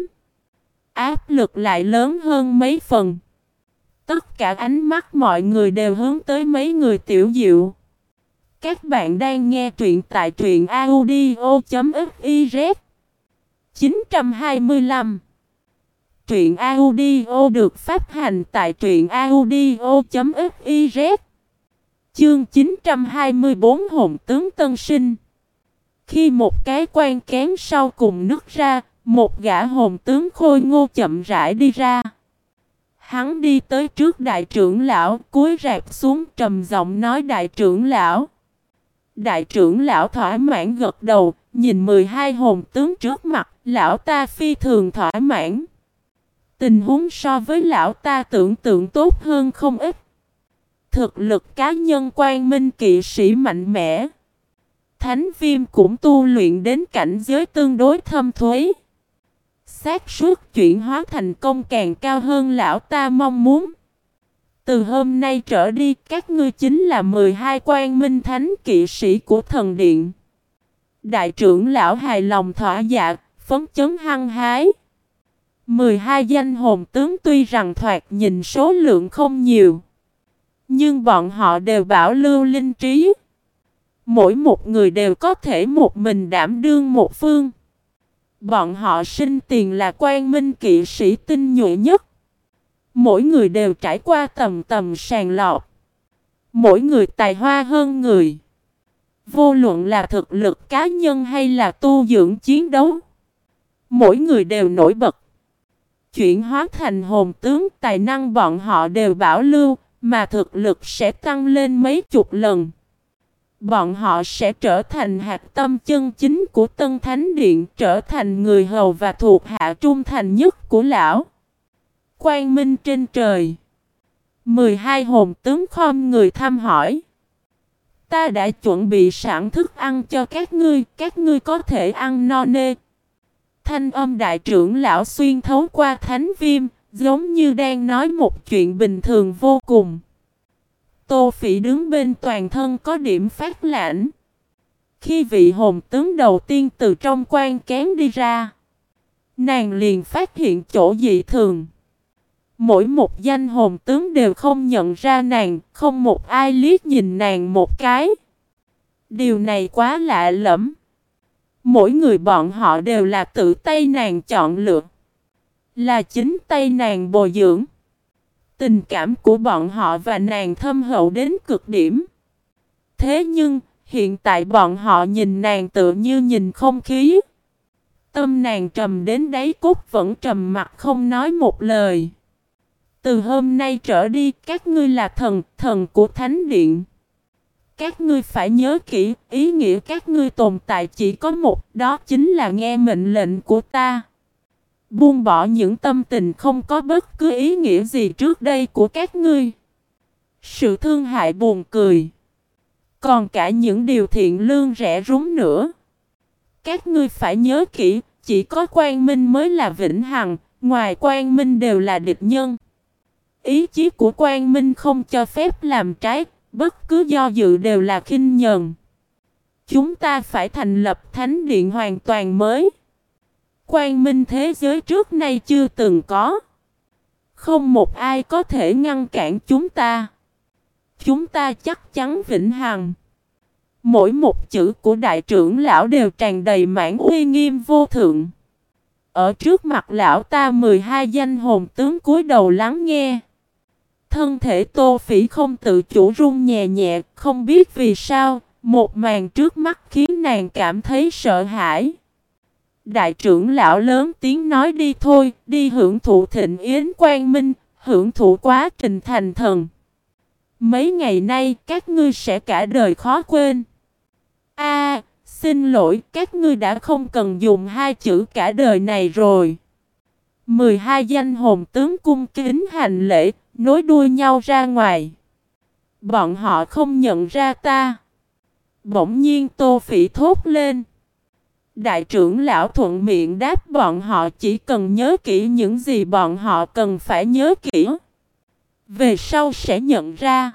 Áp lực lại lớn hơn mấy phần. Tất cả ánh mắt mọi người đều hướng tới mấy người Tiểu Diệu. Các bạn đang nghe truyện tại truyện audio chấm fiz. chín trăm hai mươi lăm. Truyện audio được phát hành tại truyện audio chấm fiz. Chương chín trăm hai mươi bốn Hồn tướng tân sinh. Khi một cái quan kén sau cùng nứt ra, một gã hồn tướng khôi ngô chậm rãi đi ra. Hắn đi tới trước đại trưởng lão, cúi rạp xuống trầm giọng nói, đại trưởng lão. Đại trưởng lão thỏa mãn gật đầu, nhìn mười hai hồn tướng trước mặt, lão ta phi thường thỏa mãn. Tình huống so với lão ta tưởng tượng tốt hơn không ít. Thực lực cá nhân quang minh kỵ sĩ mạnh mẽ. Thánh viêm cũng tu luyện đến cảnh giới tương đối thâm thuế. xác suất chuyển hóa thành công càng cao hơn lão ta mong muốn. Từ hôm nay trở đi, các ngươi chính là mười hai Quang Minh Thánh kỵ sĩ của thần điện. Đại trưởng lão hài lòng thỏa dạ, phấn chấn hăng hái. mười hai danh hồn tướng tuy rằng thoạt nhìn số lượng không nhiều, nhưng bọn họ đều bảo lưu linh trí. Mỗi một người đều có thể một mình đảm đương một phương. Bọn họ sinh tiền là Quang Minh kỵ sĩ tinh nhuệ nhất. Mỗi người đều trải qua tầm tầm sàng lọc. Mỗi người tài hoa hơn người. Vô luận là thực lực cá nhân hay là tu dưỡng chiến đấu, mỗi người đều nổi bật. Chuyển hóa thành hồn tướng, tài năng bọn họ đều bảo lưu, mà thực lực sẽ tăng lên mấy chục lần. Bọn họ sẽ trở thành hạt tâm chân chính của Tân Thánh Điện, trở thành người hầu và thuộc hạ trung thành nhất của lão. Quang minh trên trời. mười hai hồn tướng khom người thăm hỏi. Ta đã chuẩn bị sẵn thức ăn cho các ngươi, các ngươi có thể ăn no nê. Thanh âm đại trưởng lão xuyên thấu qua thánh viêm, giống như đang nói một chuyện bình thường vô cùng. Tô Phỉ đứng bên toàn thân có điểm phát lạnh. Khi vị hồn tướng đầu tiên từ trong quan kén đi ra, nàng liền phát hiện chỗ dị thường. Mỗi một danh hồn tướng đều không nhận ra nàng, không một ai liếc nhìn nàng một cái. Điều này quá lạ lẫm. Mỗi người bọn họ đều là tự tay nàng chọn lựa, là chính tay nàng bồi dưỡng. Tình cảm của bọn họ và nàng thâm hậu đến cực điểm. Thế nhưng, hiện tại bọn họ nhìn nàng tựa như nhìn không khí. Tâm nàng trầm đến đáy cốt vẫn trầm mặc không nói một lời. Từ hôm nay trở đi, các ngươi là thần, thần của Thánh Điện. Các ngươi phải nhớ kỹ, ý nghĩa các ngươi tồn tại chỉ có một, đó chính là nghe mệnh lệnh của ta. Buông bỏ những tâm tình không có bất cứ ý nghĩa gì trước đây của các ngươi. Sự thương hại buồn cười. Còn cả những điều thiện lương rẻ rúng nữa. Các ngươi phải nhớ kỹ, chỉ có quang minh mới là vĩnh hằng, ngoài quang minh đều là địch nhân. Ý chí của quang minh không cho phép làm trái, bất cứ do dự đều là khinh nhờn. Chúng ta phải thành lập thánh điện hoàn toàn mới. Quang minh thế giới trước nay chưa từng có. Không một ai có thể ngăn cản chúng ta. Chúng ta chắc chắn vĩnh hằng. Mỗi một chữ của đại trưởng lão đều tràn đầy mãn uy nghiêm vô thượng. Ở trước mặt lão ta mười hai danh hồn tướng cúi đầu lắng nghe. Thân thể Tô Phỉ không tự chủ run nhẹ nhẹ, không biết vì sao, một màn trước mắt khiến nàng cảm thấy sợ hãi. Đại trưởng lão lớn tiếng nói đi thôi, đi hưởng thụ thịnh yến quang minh, hưởng thụ quá trình thành thần. Mấy ngày nay các ngươi sẽ cả đời khó quên. A, xin lỗi, các ngươi đã không cần dùng hai chữ cả đời này rồi. mười hai danh hồn tướng cung kính hành lễ, nối đuôi nhau ra ngoài. Bọn họ không nhận ra ta. Bỗng nhiên Tô Phỉ thốt lên. Đại trưởng lão thuận miệng đáp bọn họ chỉ cần nhớ kỹ những gì bọn họ cần phải nhớ kỹ. Về sau sẽ nhận ra.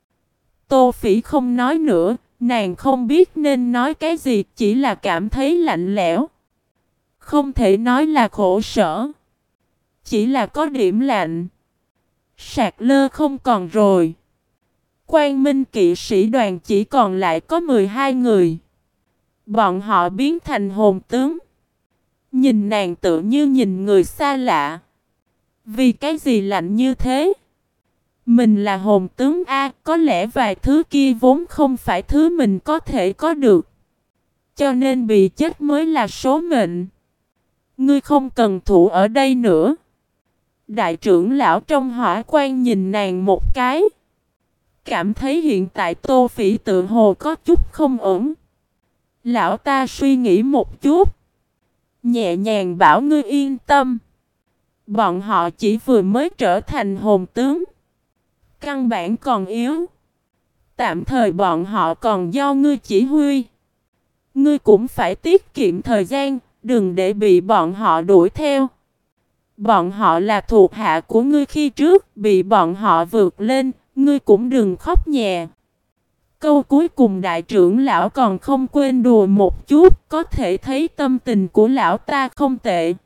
Tô Phỉ không nói nữa, nàng không biết nên nói cái gì, chỉ là cảm thấy lạnh lẽo. Không thể nói là khổ sở. Chỉ là có điểm lạnh. Sạc lơ không còn rồi. Quang Minh kỵ sĩ đoàn chỉ còn lại có mười hai người. Bọn họ biến thành hồn tướng. Nhìn nàng tự như nhìn người xa lạ. Vì cái gì lạnh như thế? Mình là hồn tướng A, có lẽ vài thứ kia vốn không phải thứ mình có thể có được. Cho nên bị chết mới là số mệnh. Ngươi không cần thủ ở đây nữa. Đại trưởng lão trong hỏa quan nhìn nàng một cái. Cảm thấy hiện tại Tô Phỉ tự hồ có chút không ổn. Lão ta suy nghĩ một chút. Nhẹ nhàng bảo ngươi yên tâm. Bọn họ chỉ vừa mới trở thành hồn tướng. Căn bản còn yếu. Tạm thời bọn họ còn do ngươi chỉ huy. Ngươi cũng phải tiết kiệm thời gian, đừng để bị bọn họ đuổi theo. Bọn họ là thuộc hạ của ngươi khi trước, bị bọn họ vượt lên, ngươi cũng đừng khóc nhè. Câu cuối cùng đại trưởng lão còn không quên đùa một chút, có thể thấy tâm tình của lão ta không tệ.